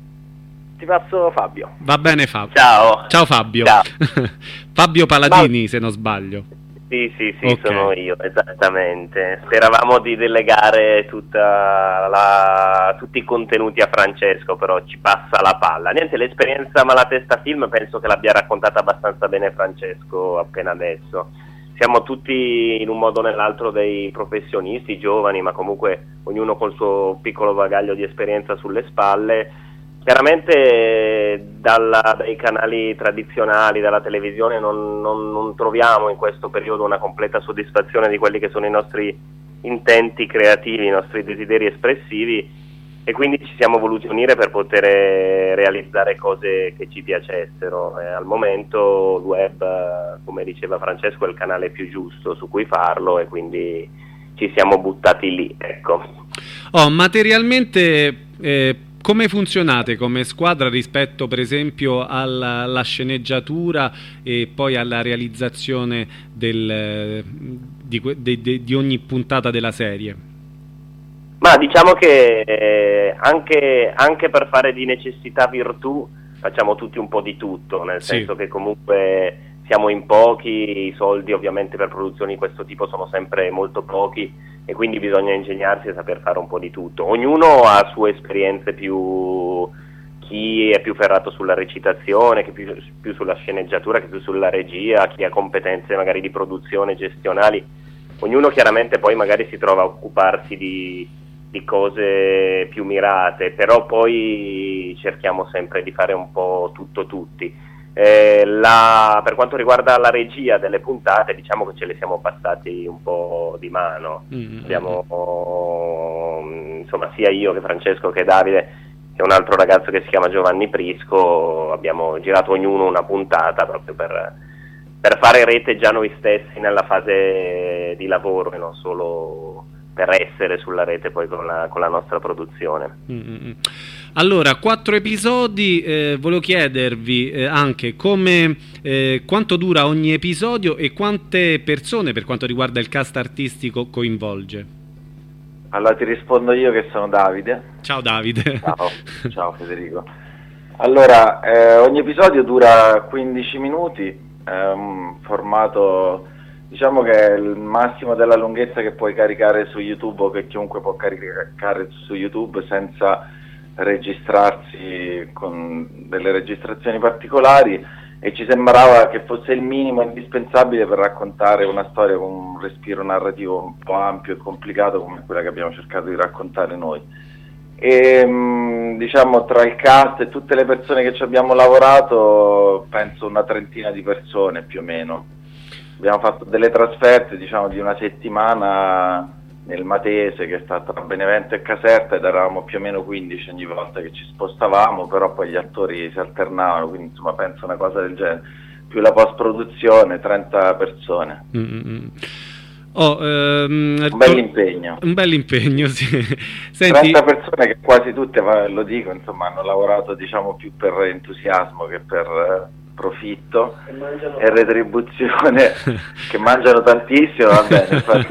Ti passo Fabio. Va bene Fabio. Ciao. Ciao Fabio. Ciao. Fabio Palladini, Ma... se non sbaglio. Sì, sì, sì, Okay. sono io, esattamente. Speravamo di delegare tutta la, tutti i contenuti a Francesco, però ci passa la palla. Niente, l'esperienza Malatesta Film penso che l'abbia raccontata abbastanza bene Francesco appena adesso. Siamo tutti in un modo o nell'altro dei professionisti, giovani, ma comunque ognuno col suo piccolo bagaglio di esperienza sulle spalle. Chiaramente dalla, dai canali tradizionali, dalla televisione non, non, non troviamo in questo periodo una completa soddisfazione di quelli che sono i nostri intenti creativi, i nostri desideri espressivi e quindi ci siamo voluti unire per poter realizzare cose che ci piacessero. E al momento il web, come diceva Francesco, è il canale più giusto su cui farlo e quindi ci siamo buttati lì, ecco. Oh, materialmente... Eh... Come funzionate come squadra rispetto per esempio alla, alla sceneggiatura e poi alla realizzazione del, di, di, di ogni puntata della serie? Ma diciamo che eh, anche, anche per fare di necessità virtù facciamo tutti un po' di tutto, nel Sì. senso che comunque siamo in pochi, i soldi ovviamente per produzioni di questo tipo sono sempre molto pochi e quindi bisogna ingegnarsi e saper fare un po' di tutto. Ognuno ha sue esperienze più, chi è più ferrato sulla recitazione, chi più, più sulla sceneggiatura, chi più sulla regia, chi ha competenze magari di produzione, gestionali. Ognuno chiaramente poi magari si trova a occuparsi di, di cose più mirate, però poi cerchiamo sempre di fare un po' tutto tutti. Eh, la, per quanto riguarda la regia delle puntate, diciamo che ce le siamo passati un po' di mano. Mm-hmm. Abbiamo, insomma, sia io che Francesco che Davide, che un altro ragazzo che si chiama Giovanni Prisco, abbiamo girato ognuno una puntata proprio per, per fare rete già noi stessi nella fase di lavoro e non solo per essere sulla rete poi con la, con la nostra produzione. Mm-hmm. Allora, quattro episodi, eh, volevo chiedervi eh, anche come, eh, quanto dura ogni episodio e quante persone per quanto riguarda il cast artistico coinvolge. Allora ti rispondo io che sono Davide. Ciao Davide. Ciao, ciao Federico. Allora, eh, ogni episodio dura quindici minuti, è un formato, diciamo che è il massimo della lunghezza che puoi caricare su YouTube o che chiunque può caricare su YouTube senza registrarsi con delle registrazioni particolari e ci sembrava che fosse il minimo indispensabile per raccontare una storia con un respiro narrativo un po' ampio e complicato come quella che abbiamo cercato di raccontare noi. E diciamo tra il cast e tutte le persone che ci abbiamo lavorato penso una trentina di persone più o meno. Abbiamo fatto delle trasferte diciamo di una settimana nel Matese che sta tra Benevento e Caserta ed eravamo più o meno quindici ogni volta che ci spostavamo, però poi gli attori si alternavano, quindi insomma penso una cosa del genere, più la post produzione, trenta persone. Mm-hmm. Oh, ehm, un bel impegno. Un bel impegno, sì. Senti... trenta persone che quasi tutte, lo dico, insomma hanno lavorato diciamo più per entusiasmo che per profitto e retribuzione, che mangiano tantissimo, va bene, infatti,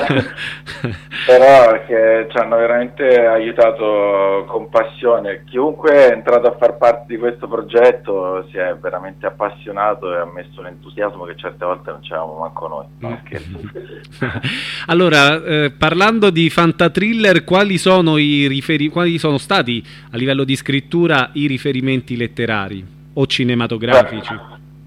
però che ci hanno veramente aiutato con passione. Chiunque è entrato a far parte di questo progetto si è veramente appassionato e ha messo un entusiasmo che certe volte non c'avevamo manco noi. No, allora, eh, parlando di fantatriller, quali sono i riferi- quali sono stati a livello di scrittura i riferimenti letterari o cinematografici?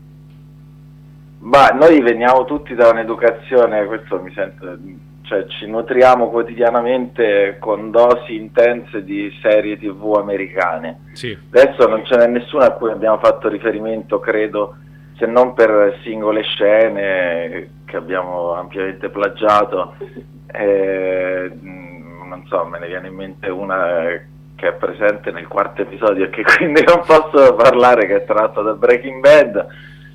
Ma noi veniamo tutti da un'educazione, questo mi sento, cioè ci nutriamo quotidianamente con dosi intense di serie tv americane. Sì. Adesso non ce n'è nessuna a cui abbiamo fatto riferimento, credo, se non per singole scene che abbiamo ampiamente plagiato. Eh, non so, me ne viene in mente una che è presente nel quarto episodio e che quindi non posso parlare, che è tratto da Breaking Bad.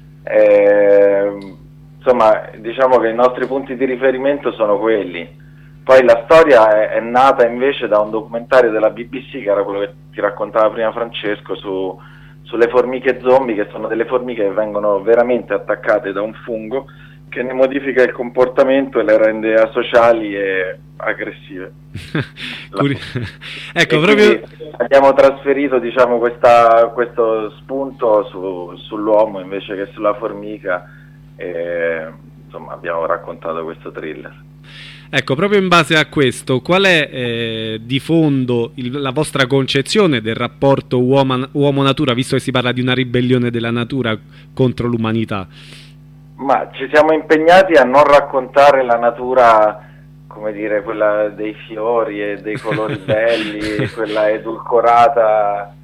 Eh, insomma, diciamo che i nostri punti di riferimento sono quelli. Poi la storia è, è nata invece da un documentario della B B C, che era quello che ti raccontava prima Francesco, su, sulle formiche zombie, che sono delle formiche che vengono veramente attaccate da un fungo che ne modifica il comportamento e le rende asociali e aggressive. Curi- ecco, e proprio abbiamo trasferito, diciamo, questa, questo spunto su, sull'uomo invece che sulla formica, e insomma abbiamo raccontato questo thriller. Ecco, proprio in base a questo, qual è eh, di fondo il, la vostra concezione del rapporto uomo, uomo-natura, visto che si parla di una ribellione della natura contro l'umanità? Ma ci siamo impegnati a non raccontare la natura, come dire, quella dei fiori e dei colori belli, quella edulcorata,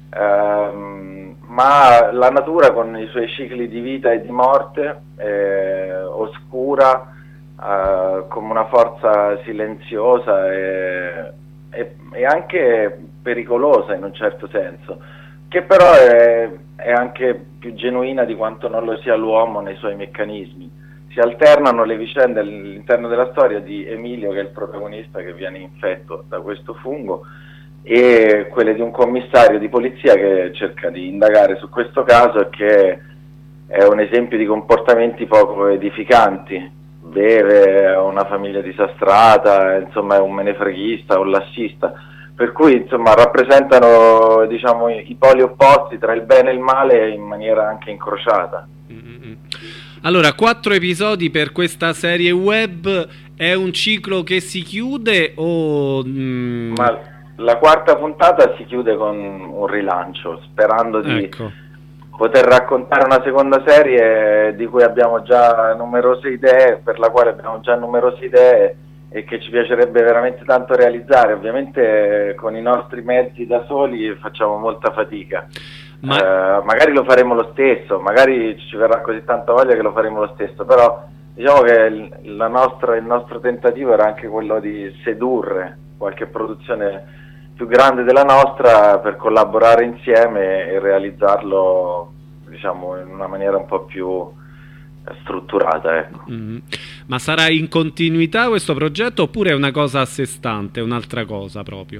ehm, ma la natura con i suoi cicli di vita e di morte, eh, oscura, eh, come una forza silenziosa e, e, e anche pericolosa in un certo senso, che però è, è anche più genuina di quanto non lo sia l'uomo nei suoi meccanismi. Si alternano le vicende all'interno della storia di Emilio, che è il protagonista, che viene infetto da questo fungo, e quelle di un commissario di polizia che cerca di indagare su questo caso e che è un esempio di comportamenti poco edificanti. Beve, ha una famiglia disastrata, insomma è un menefreghista, un lassista, per cui insomma rappresentano, diciamo, i, i poli opposti tra il bene e il male in maniera anche incrociata. Mm-hmm. Allora, quattro episodi per questa serie web, è un ciclo che si chiude o... Mm... Ma la quarta puntata si chiude con un rilancio, sperando di ecco. poter raccontare una seconda serie di cui abbiamo già numerose idee, per la quale abbiamo già numerose idee e che ci piacerebbe veramente tanto realizzare. Ovviamente con i nostri mezzi da soli facciamo molta fatica. Ma... Eh, magari lo faremo lo stesso, magari ci verrà così tanta voglia che lo faremo lo stesso, però diciamo che il, la nostra, il nostro tentativo era anche quello di sedurre qualche produzione più grande della nostra per collaborare insieme e realizzarlo, diciamo, in una maniera un po' più strutturata, ecco. Mm. Ma sarà in continuità questo progetto oppure è una cosa a sé stante, un'altra cosa proprio?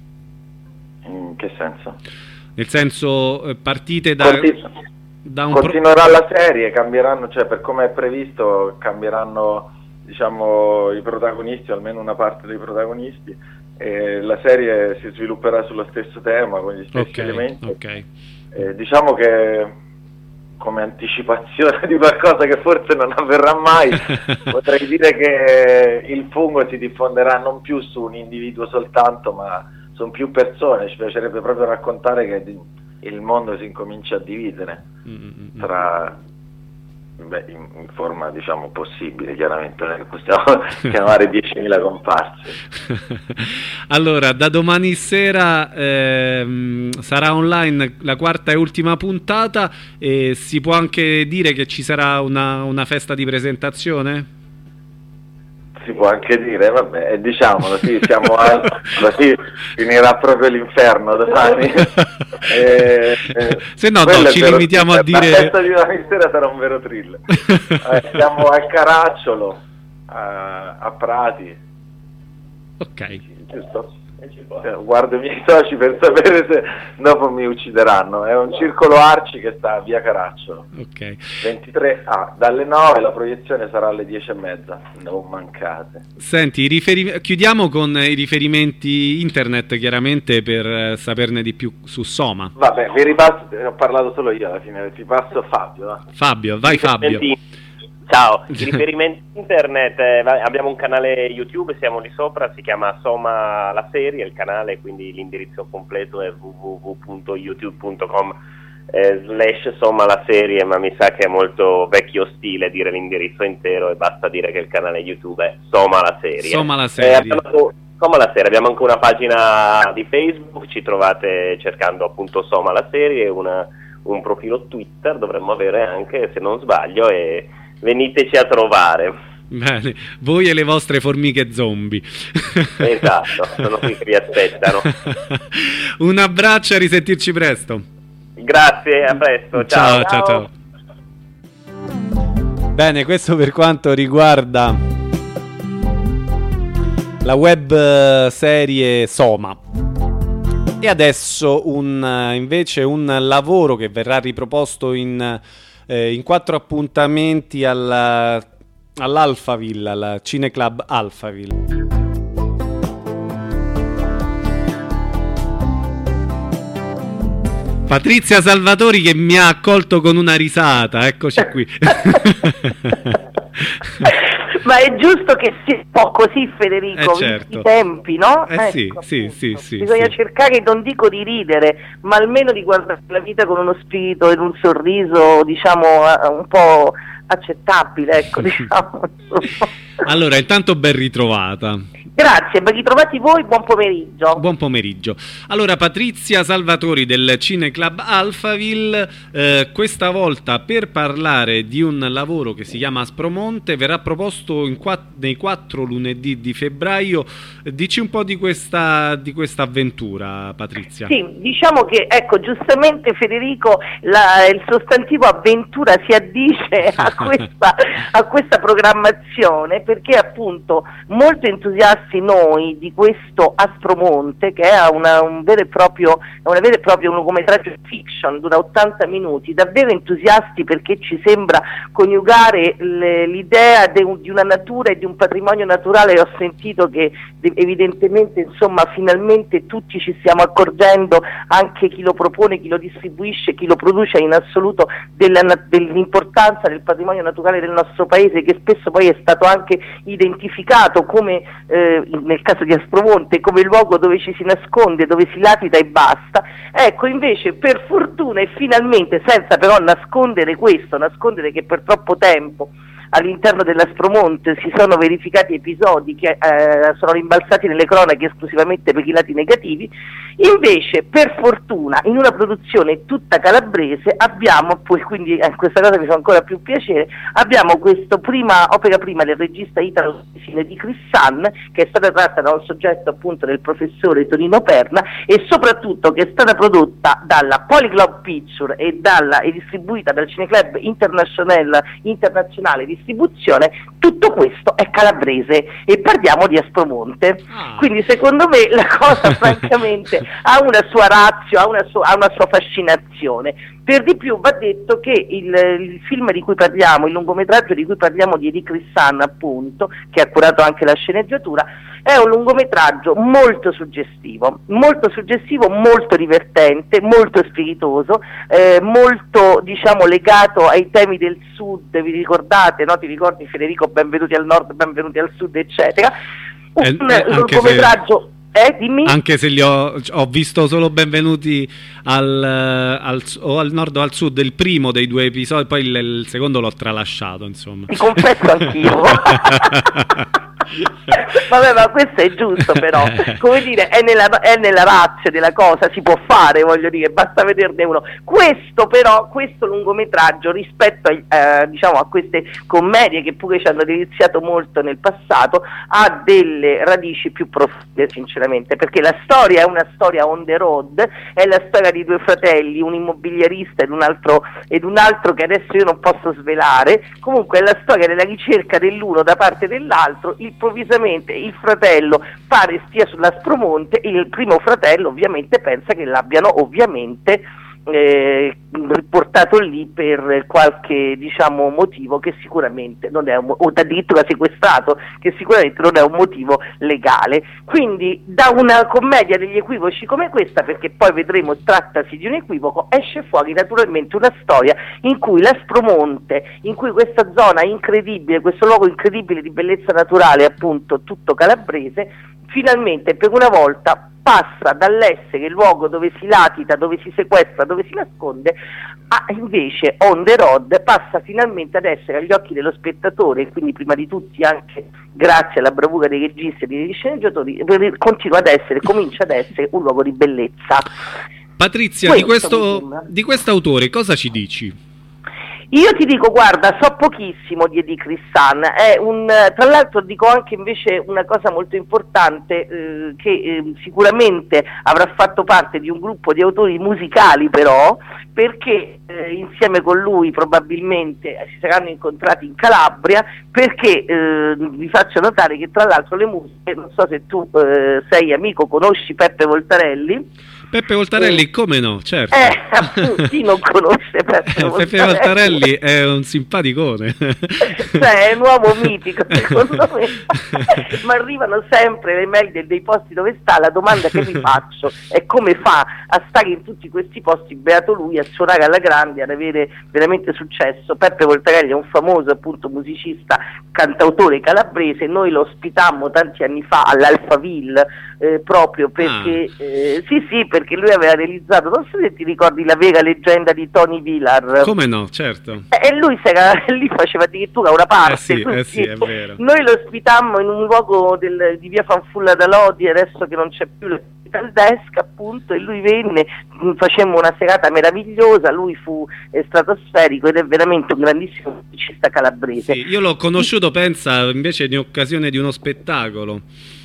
In che senso? Nel senso, partite da, Continu- da un continuerà pro- la serie, cambieranno, cioè per come è previsto cambieranno, diciamo, i protagonisti, o almeno una parte dei protagonisti, e la serie si svilupperà sullo stesso tema con gli stessi okay, elementi. okay. Eh, diciamo che come anticipazione di qualcosa che forse non avverrà mai potrei dire che il fungo si diffonderà non più su un individuo soltanto, ma sono più persone. Ci piacerebbe proprio raccontare che il mondo si incomincia a dividere mm-hmm. tra beh, in, in forma, diciamo, possibile, chiaramente non è che possiamo chiamare diecimila comparse. Allora, da domani sera ehm, sarà online la quarta e ultima puntata, e si può anche dire che ci sarà una, una festa di presentazione? Si può anche dire, vabbè, diciamolo, sì, siamo a, così finirà proprio l'inferno domani. E, e, se no, no ci limitiamo a dire... La festa di domani sera sarà un vero thriller. eh, siamo al Caracciolo, a, a Prati. Ok. Giusto? Guardo i miei soci per sapere se dopo mi uccideranno. È un circolo Arci che sta a via Caracciolo. Ok. ventitré A, dalle nove, la proiezione sarà alle dieci e mezza. Non mancate. Senti, i riferi- chiudiamo con i riferimenti internet, chiaramente, per eh, saperne di più su Soma. Vabbè, vi ripasso, ho parlato solo io alla fine, ti passo Fabio. Va. Fabio, vai Fabio. Ciao, i riferimenti internet, eh, abbiamo un canale YouTube, siamo lì sopra, si chiama Soma la serie, il canale, quindi l'indirizzo completo è w w w punto youtube punto com eh, slash Soma la serie, ma mi sa che è molto vecchio stile dire l'indirizzo intero e basta dire che il canale YouTube è Soma la serie. Soma la serie. Eh, abbiamo, Soma la serie, abbiamo anche una pagina di Facebook, ci trovate cercando appunto Soma la serie, una, un profilo Twitter dovremmo avere anche, se non sbaglio, e veniteci a trovare. Bene, voi e le vostre formiche zombie. Esatto, sono qui che vi aspettano. Un abbraccio e a risentirci presto. Grazie, a presto, ciao. Ciao, ciao, ciao. Bene, questo per quanto riguarda la web serie Soma. E adesso un, invece un lavoro che verrà riproposto in Eh, in quattro appuntamenti alla, all'Alphaville, al Cineclub Alphaville. Patrizia Salvatori che mi ha accolto con una risata, eccoci qui. Ma è giusto che sia un po' così, Federico, eh certo. i tempi, no? Eh ecco, sì, sì, sì, sì, bisogna sì. cercare, non dico di ridere, ma almeno di guardare la vita con uno spirito e un sorriso, diciamo, un po' accettabile, ecco, diciamo. Allora, intanto ben ritrovata. Grazie, ben ritrovati voi, buon pomeriggio. Buon pomeriggio. Allora, Patrizia Salvatori del Cineclub Alphaville, eh, questa volta per parlare di un lavoro che si chiama Aspromonte, verrà proposto in quatt- nei quattro lunedì di febbraio. Dici un po' di questa, di questa avventura, Patrizia. Sì, diciamo che, ecco, giustamente Federico, la, il sostantivo avventura si addice a questa, a questa programmazione, perché appunto molto entusiasti noi di questo Aspromonte, che è una, un vero e proprio, una vera e propria lungometraggio fiction, dura ottanta minuti, davvero entusiasti perché ci sembra coniugare le, l'idea de, di una natura e di un patrimonio naturale. Ho sentito che de, evidentemente, insomma, finalmente tutti ci stiamo accorgendo, anche chi lo propone, chi lo distribuisce, chi lo produce, in assoluto della, dell'importanza del patrimonio naturale del nostro paese, che spesso poi è stato anche identificato come eh, nel caso di Aspromonte come il luogo dove ci si nasconde, dove si latita e basta. Ecco, invece, per fortuna e finalmente, senza però nascondere questo, nascondere che per troppo tempo all'interno dell'Aspromonte si sono verificati episodi che eh, sono rimbalzati nelle cronache esclusivamente per i lati negativi, invece per fortuna in una produzione tutta calabrese abbiamo, poi quindi eh, questa cosa mi fa ancora più piacere, abbiamo questa prima opera prima del regista italo di Chris Sun, che è stata tratta da un soggetto appunto del professore Tonino Perna, e soprattutto che è stata prodotta dalla Polyglot Picture e, dalla, e distribuita dal Cineclub International, Internazionale Distribuzione. Tutto questo è calabrese e parliamo di Aspromonte, ah. Quindi secondo me la cosa francamente ha una sua ratio, ha una sua, ha una sua fascinazione. Per di più va detto che il, il film di cui parliamo, il lungometraggio di cui parliamo di Eddie Chris Sun, appunto, che ha curato anche la sceneggiatura, è un lungometraggio molto suggestivo, molto suggestivo, molto divertente, molto spiritoso, eh, molto, diciamo, legato ai temi del sud. Vi ricordate, no? Ti ricordi, Federico, benvenuti al nord, benvenuti al sud, eccetera. Un eh, lungometraggio... Se... Eh, dimmi. Anche se li ho, ho visto solo benvenuti al, al, o al nord o al sud, il primo dei due episodi, poi il, il secondo l'ho tralasciato, insomma. Ti confesso anch'io. Vabbè, ma questo è giusto, però, come dire, è nella, è nella razza della cosa, si può fare, voglio dire, basta vederne uno. Questo però, questo lungometraggio, rispetto a, eh, diciamo, a queste commedie che pure ci hanno deliziato molto nel passato, ha delle radici più profonde, sinceramente, perché la storia è una storia on the road, è la storia di due fratelli, un immobiliarista ed un altro, ed un altro che adesso io non posso svelare. Comunque è la storia della ricerca dell'uno da parte dell'altro. Il improvvisamente il fratello pare stia sull'Aspromonte, il primo fratello ovviamente pensa che l'abbiano ovviamente Eh, riportato lì per qualche, diciamo, motivo che sicuramente non è un, o addirittura sequestrato, che sicuramente non è un motivo legale. Quindi da una commedia degli equivoci come questa, perché poi vedremo trattasi di un equivoco, esce fuori naturalmente una storia in cui l'Aspromonte, in cui questa zona incredibile, questo luogo incredibile di bellezza naturale, appunto tutto calabrese, finalmente per una volta passa dall'essere il luogo dove si latita, dove si sequestra, dove si nasconde, a invece on the road passa finalmente ad essere agli occhi dello spettatore, e quindi prima di tutti anche grazie alla bravura dei registi e degli sceneggiatori, continua ad essere, comincia ad essere un luogo di bellezza. Patrizia, questo, di questo di quest'autore cosa ci dici? Io ti dico, guarda, so pochissimo di Eddie Crissan, è un, tra l'altro dico anche invece una cosa molto importante, eh, che eh, sicuramente avrà fatto parte di un gruppo di autori musicali, però, perché eh, insieme con lui probabilmente si saranno incontrati in Calabria, perché eh, vi faccio notare che tra l'altro le musiche, non so se tu eh, sei amico, conosci Peppe Voltarelli? Peppe Voltarelli, eh, come no, certo. Eh, appunto, chi non conosce Peppe Voltarelli? Peppe Voltarelli è un simpaticone. Cioè, è un uomo mitico, secondo me. Ma arrivano sempre le mail dei, dei posti dove sta, la domanda che mi faccio è come fa a stare in tutti questi posti, beato lui, a suonare alla grande, ad avere veramente successo. Peppe Voltarelli è un famoso, appunto, musicista, cantautore calabrese, noi lo ospitammo tanti anni fa all'Alphaville, eh, proprio perché, ah. eh, sì sì, perché lui aveva realizzato, non so se ti ricordi la vera leggenda di Tony Villar. Come no, certo. E lui era, lì faceva addirittura una parte. Eh sì, eh sì, è vero. Noi lo ospitammo in un luogo del, di via Fanfulla da Lodi, adesso che non c'è più il desk, appunto, e lui venne, facemmo una serata meravigliosa, lui fu eh, stratosferico ed è veramente un grandissimo musicista calabrese. Sì, io l'ho conosciuto, pensa, invece in occasione di uno spettacolo.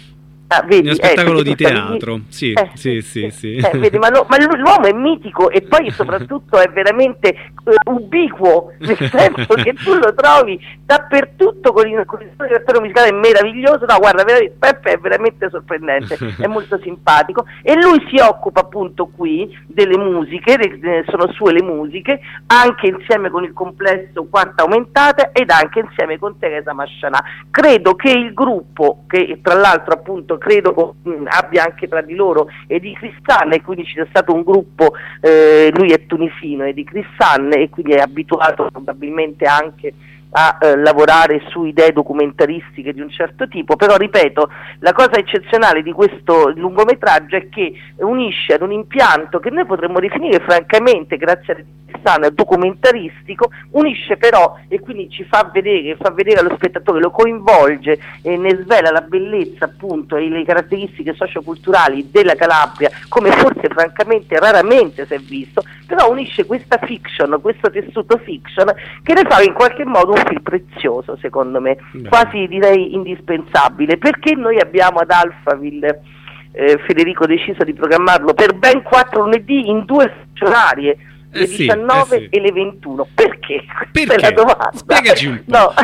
Ah, vedi, uno spettacolo eh, di teatro, sì, eh, sì, sì, sì. Eh, vedi, ma, no, ma l'uomo è mitico e poi soprattutto è veramente eh, ubiquo, nel senso che tu lo trovi dappertutto con il, con il suo direttore musicale, è meraviglioso. No, guarda, Peppe è veramente sorprendente, è molto simpatico, e lui si occupa appunto qui delle musiche, de, sono sue le musiche, anche insieme con il complesso Quarta Aumentata ed anche insieme con Teresa Mascianà. Credo che il gruppo, che tra l'altro appunto credo mh, abbia anche tra di loro Eddie Crissan, e quindi ci sia stato un gruppo, eh, lui è tunisino, Eddie Crissan, e quindi è abituato probabilmente anche a eh, lavorare su idee documentaristiche di un certo tipo. Però ripeto, la cosa eccezionale di questo lungometraggio è che unisce ad un impianto che noi potremmo definire francamente, grazie a Crissan, documentaristico, unisce però, e quindi ci fa vedere, fa vedere allo spettatore, lo coinvolge e ne svela la bellezza appunto e le caratteristiche socioculturali della Calabria, come forse francamente raramente si è visto, però unisce questa fiction, questo tessuto fiction, che ne fa in qualche modo un film prezioso, secondo me, Beh. quasi direi indispensabile, perché noi abbiamo ad Alphaville, eh, Federico, deciso di programmarlo per ben quattro lunedì in due orarie, le eh sì, diciannove eh sì. e le ventuno. Perché? Questa è la domanda. Spiegaci un po'. No,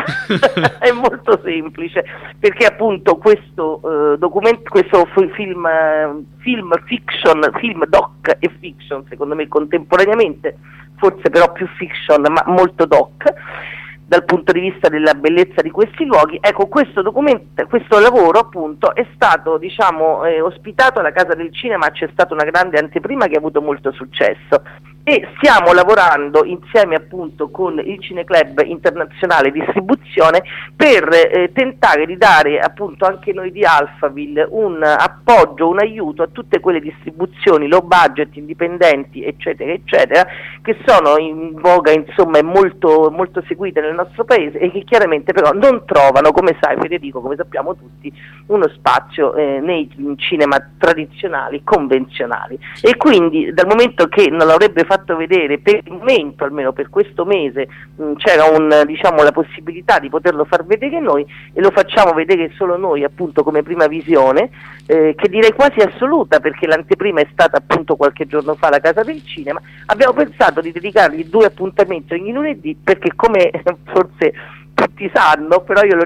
è molto semplice, perché appunto questo uh, documento, questo film, uh, film fiction, film doc e fiction, secondo me contemporaneamente, forse però più fiction ma molto doc dal punto di vista della bellezza di questi luoghi. Ecco, questo documento, questo lavoro appunto è stato, diciamo, eh, ospitato alla Casa del Cinema, c'è stata una grande anteprima che ha avuto molto successo, e stiamo lavorando insieme appunto con il Cineclub Internazionale Distribuzione per eh, tentare di dare appunto anche noi di Alphaville un appoggio, un aiuto a tutte quelle distribuzioni low budget, indipendenti, eccetera eccetera, che sono in voga, insomma, e molto, molto seguite nel nostro paese, e che chiaramente però non trovano, come sai Federico, come sappiamo tutti, uno spazio eh, nei cinema tradizionali, convenzionali. E quindi dal momento che non l'avrebbe fatto vedere per il momento, almeno per questo mese, mh, c'era un, diciamo, la possibilità di poterlo far vedere noi, e lo facciamo vedere solo noi appunto come prima visione, eh, che direi quasi assoluta, perché l'anteprima è stata appunto qualche giorno fa alla Casa del Cinema. Abbiamo pensato di dedicargli due appuntamenti ogni lunedì, perché come forse tutti sanno, però io lo ribadisco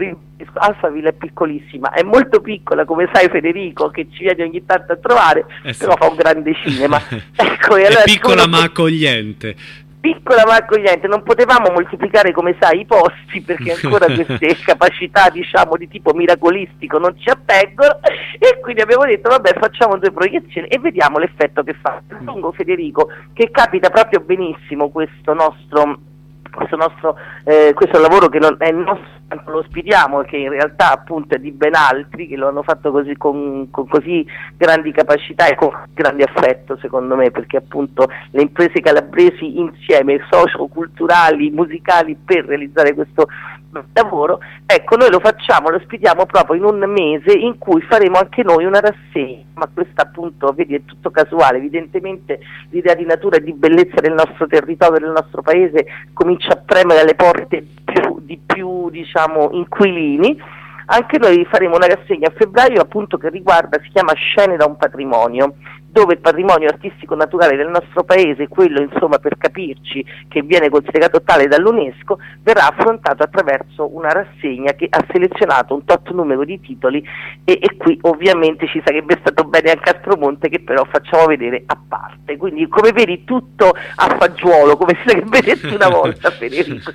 Alphaville è piccolissima, è molto piccola, come sai Federico, che ci viene ogni tanto a trovare, eh sì. però fa un grande cinema. Ecco, e allora, è piccola ma che... accogliente. Piccola ma accogliente, non potevamo moltiplicare, come sai, i posti, perché ancora queste capacità, diciamo, di tipo miracolistico non ci attengono, e quindi abbiamo detto vabbè, facciamo due proiezioni e vediamo l'effetto che fa. Aggiungo, Federico, che capita proprio benissimo questo nostro questo nostro eh, questo lavoro, che non è nostro, lo ospitiamo, che in realtà appunto è di ben altri che lo hanno fatto così con, con così grandi capacità e con grande affetto, secondo me, perché appunto le imprese calabresi insieme, socio-culturali, musicali, per realizzare questo lavoro, ecco, noi lo facciamo, lo ospitiamo proprio in un mese in cui faremo anche noi una rassegna, ma questa appunto, vedi, è tutto casuale, evidentemente l'idea di natura e di bellezza del nostro territorio, del nostro paese comincia a premere alle porte più, di più, diciamo, inquilini. Anche noi faremo una rassegna a febbraio appunto che riguarda, si chiama Scene da un patrimonio, dove il patrimonio artistico naturale del nostro paese, quello insomma per capirci che viene considerato tale dall'UNESCO, verrà affrontato attraverso una rassegna che ha selezionato un tot numero di titoli e, e qui ovviamente ci sarebbe stato bene anche Aspromonte, che però facciamo vedere a parte, quindi come vedi tutto a fagiolo, come si sarebbe detto una volta, Federico.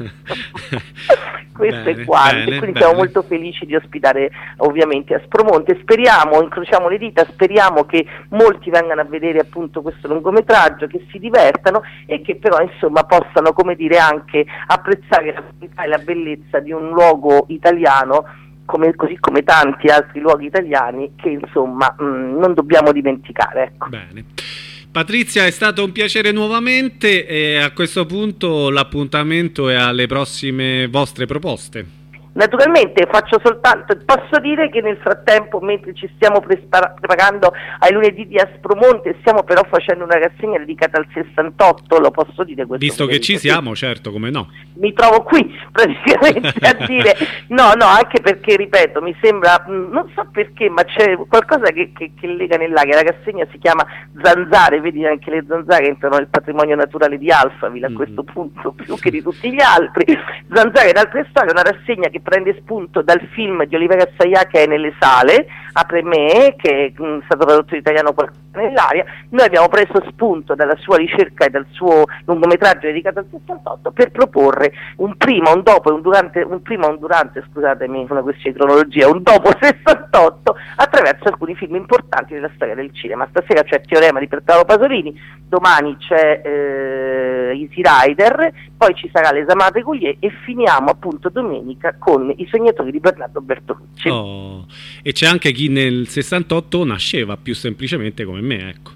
Questo bene, è quanto, bene, quindi bene. Siamo molto felici di ospitare ovviamente Aspromonte, speriamo, incrociamo le dita, speriamo che molti vengano a vedere appunto questo lungometraggio, che si divertano e che però insomma possano, come dire, anche apprezzare la qualità e la bellezza di un luogo italiano, come, così come tanti altri luoghi italiani che insomma mh, non dobbiamo dimenticare, ecco. Bene. Patrizia, è stato un piacere nuovamente e a questo punto l'appuntamento è alle prossime vostre proposte. Naturalmente faccio soltanto, posso dire che nel frattempo, mentre ci stiamo prepara- preparando ai lunedì di Aspromonte, stiamo però facendo una rassegna dedicata al sessantotto, lo posso dire questo? Visto che ci siamo, certo, come no. Mi trovo qui praticamente a dire, no, no, anche perché, ripeto, mi sembra, mh, non so perché, ma c'è qualcosa che, che, che lega nell'aria. La rassegna si chiama Zanzare, vedi, anche le zanzare entrano nel patrimonio naturale di Alphaville a mm. questo punto, più che di tutti gli altri. Zanzare ed altre storie, una rassegna che prende spunto dal film di Oliverio Assayas che è nelle sale, Apre me, che è mh, stato tradotto in italiano nell'aria. Noi abbiamo preso spunto dalla sua ricerca e dal suo lungometraggio dedicato al sessantotto per proporre un prima, un dopo e un durante, un prima, un durante, scusatemi, una questione di cronologia, un dopo sessantotto attraverso alcuni film importanti della storia del cinema. Stasera c'è Teorema di Pertalo Pasolini, domani c'è eh, Easy Rider, poi ci sarà Les Amate Goulier e finiamo appunto domenica con I Sognatori di Bernardo Bertolucci. Oh, e c'è anche chi nel sessantotto nasceva più semplicemente come me, ecco.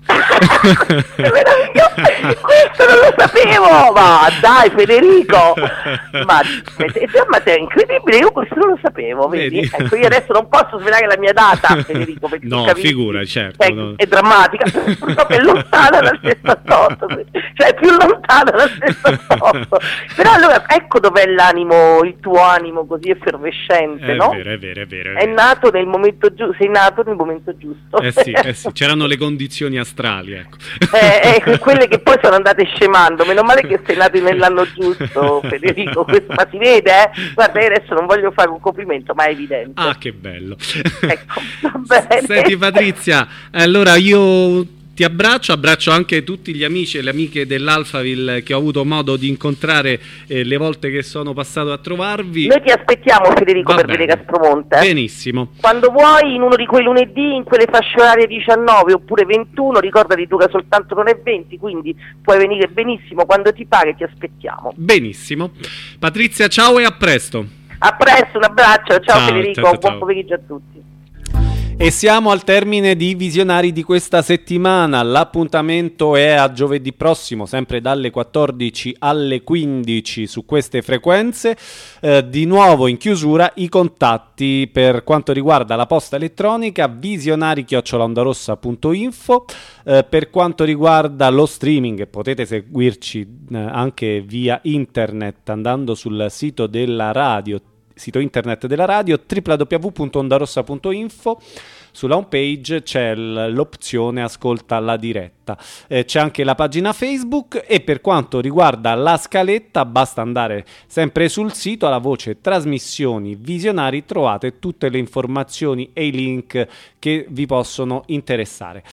Questo non lo sapevo, ma dai Federico, ma, ma sei incredibile, io questo non lo sapevo, vedi? vedi? Ecco, io adesso non posso svelare la mia data, Federico, perché no, figura, certo, è, no. è drammatica, purtroppo è lontana dal sessantotto, cioè è più lontana dal sessantotto, però allora ecco dov'è l'animo, il tuo animo così effervescente, è no? Vero, è vero, è vero, è è vero. nato nel momento giusto, sei nato nel momento giusto. Eh sì, eh sì, c'erano le condizioni astrali, ecco. Eh, eh, quelle che poi sono andate scemando, meno male che sei nato nell'anno giusto, Federico, questo, ma si vede, eh? Guarda, io adesso non voglio fare un complimento, ma è evidente. Ah, che bello. Ecco, va bene. Senti Patrizia, allora io ti abbraccio, abbraccio anche tutti gli amici e le amiche dell'Alphaville che ho avuto modo di incontrare eh, le volte che sono passato a trovarvi. Noi ti aspettiamo, Federico, Va per bene. vedere Aspromonte. Eh? Benissimo. Quando vuoi, in uno di quei lunedì, in quelle fasce orarie diciannove oppure ventuno, ricordati tu che soltanto non è venti, quindi puoi venire benissimo quando ti pare, ti aspettiamo. Benissimo. Patrizia, ciao e a presto. A presto, un abbraccio, ciao, ciao Federico, ciao, ciao, buon ciao. pomeriggio a tutti. E siamo al termine di Visionari di questa settimana. L'appuntamento è a giovedì prossimo, sempre dalle quattordici alle quindici su queste frequenze. Eh, di nuovo in chiusura i contatti per quanto riguarda la posta elettronica: visionari chiocciola ondarossa punto info. Eh, per quanto riguarda lo streaming, potete seguirci eh, anche via internet andando sul sito della radio, sito internet della radio w w w punto ondarossa punto info. sulla home page c'è l- l'opzione ascolta la diretta. Eh, c'è anche la pagina Facebook, e per quanto riguarda la scaletta basta andare sempre sul sito alla voce trasmissioni visionari, trovate tutte le informazioni e i link che vi possono interessare.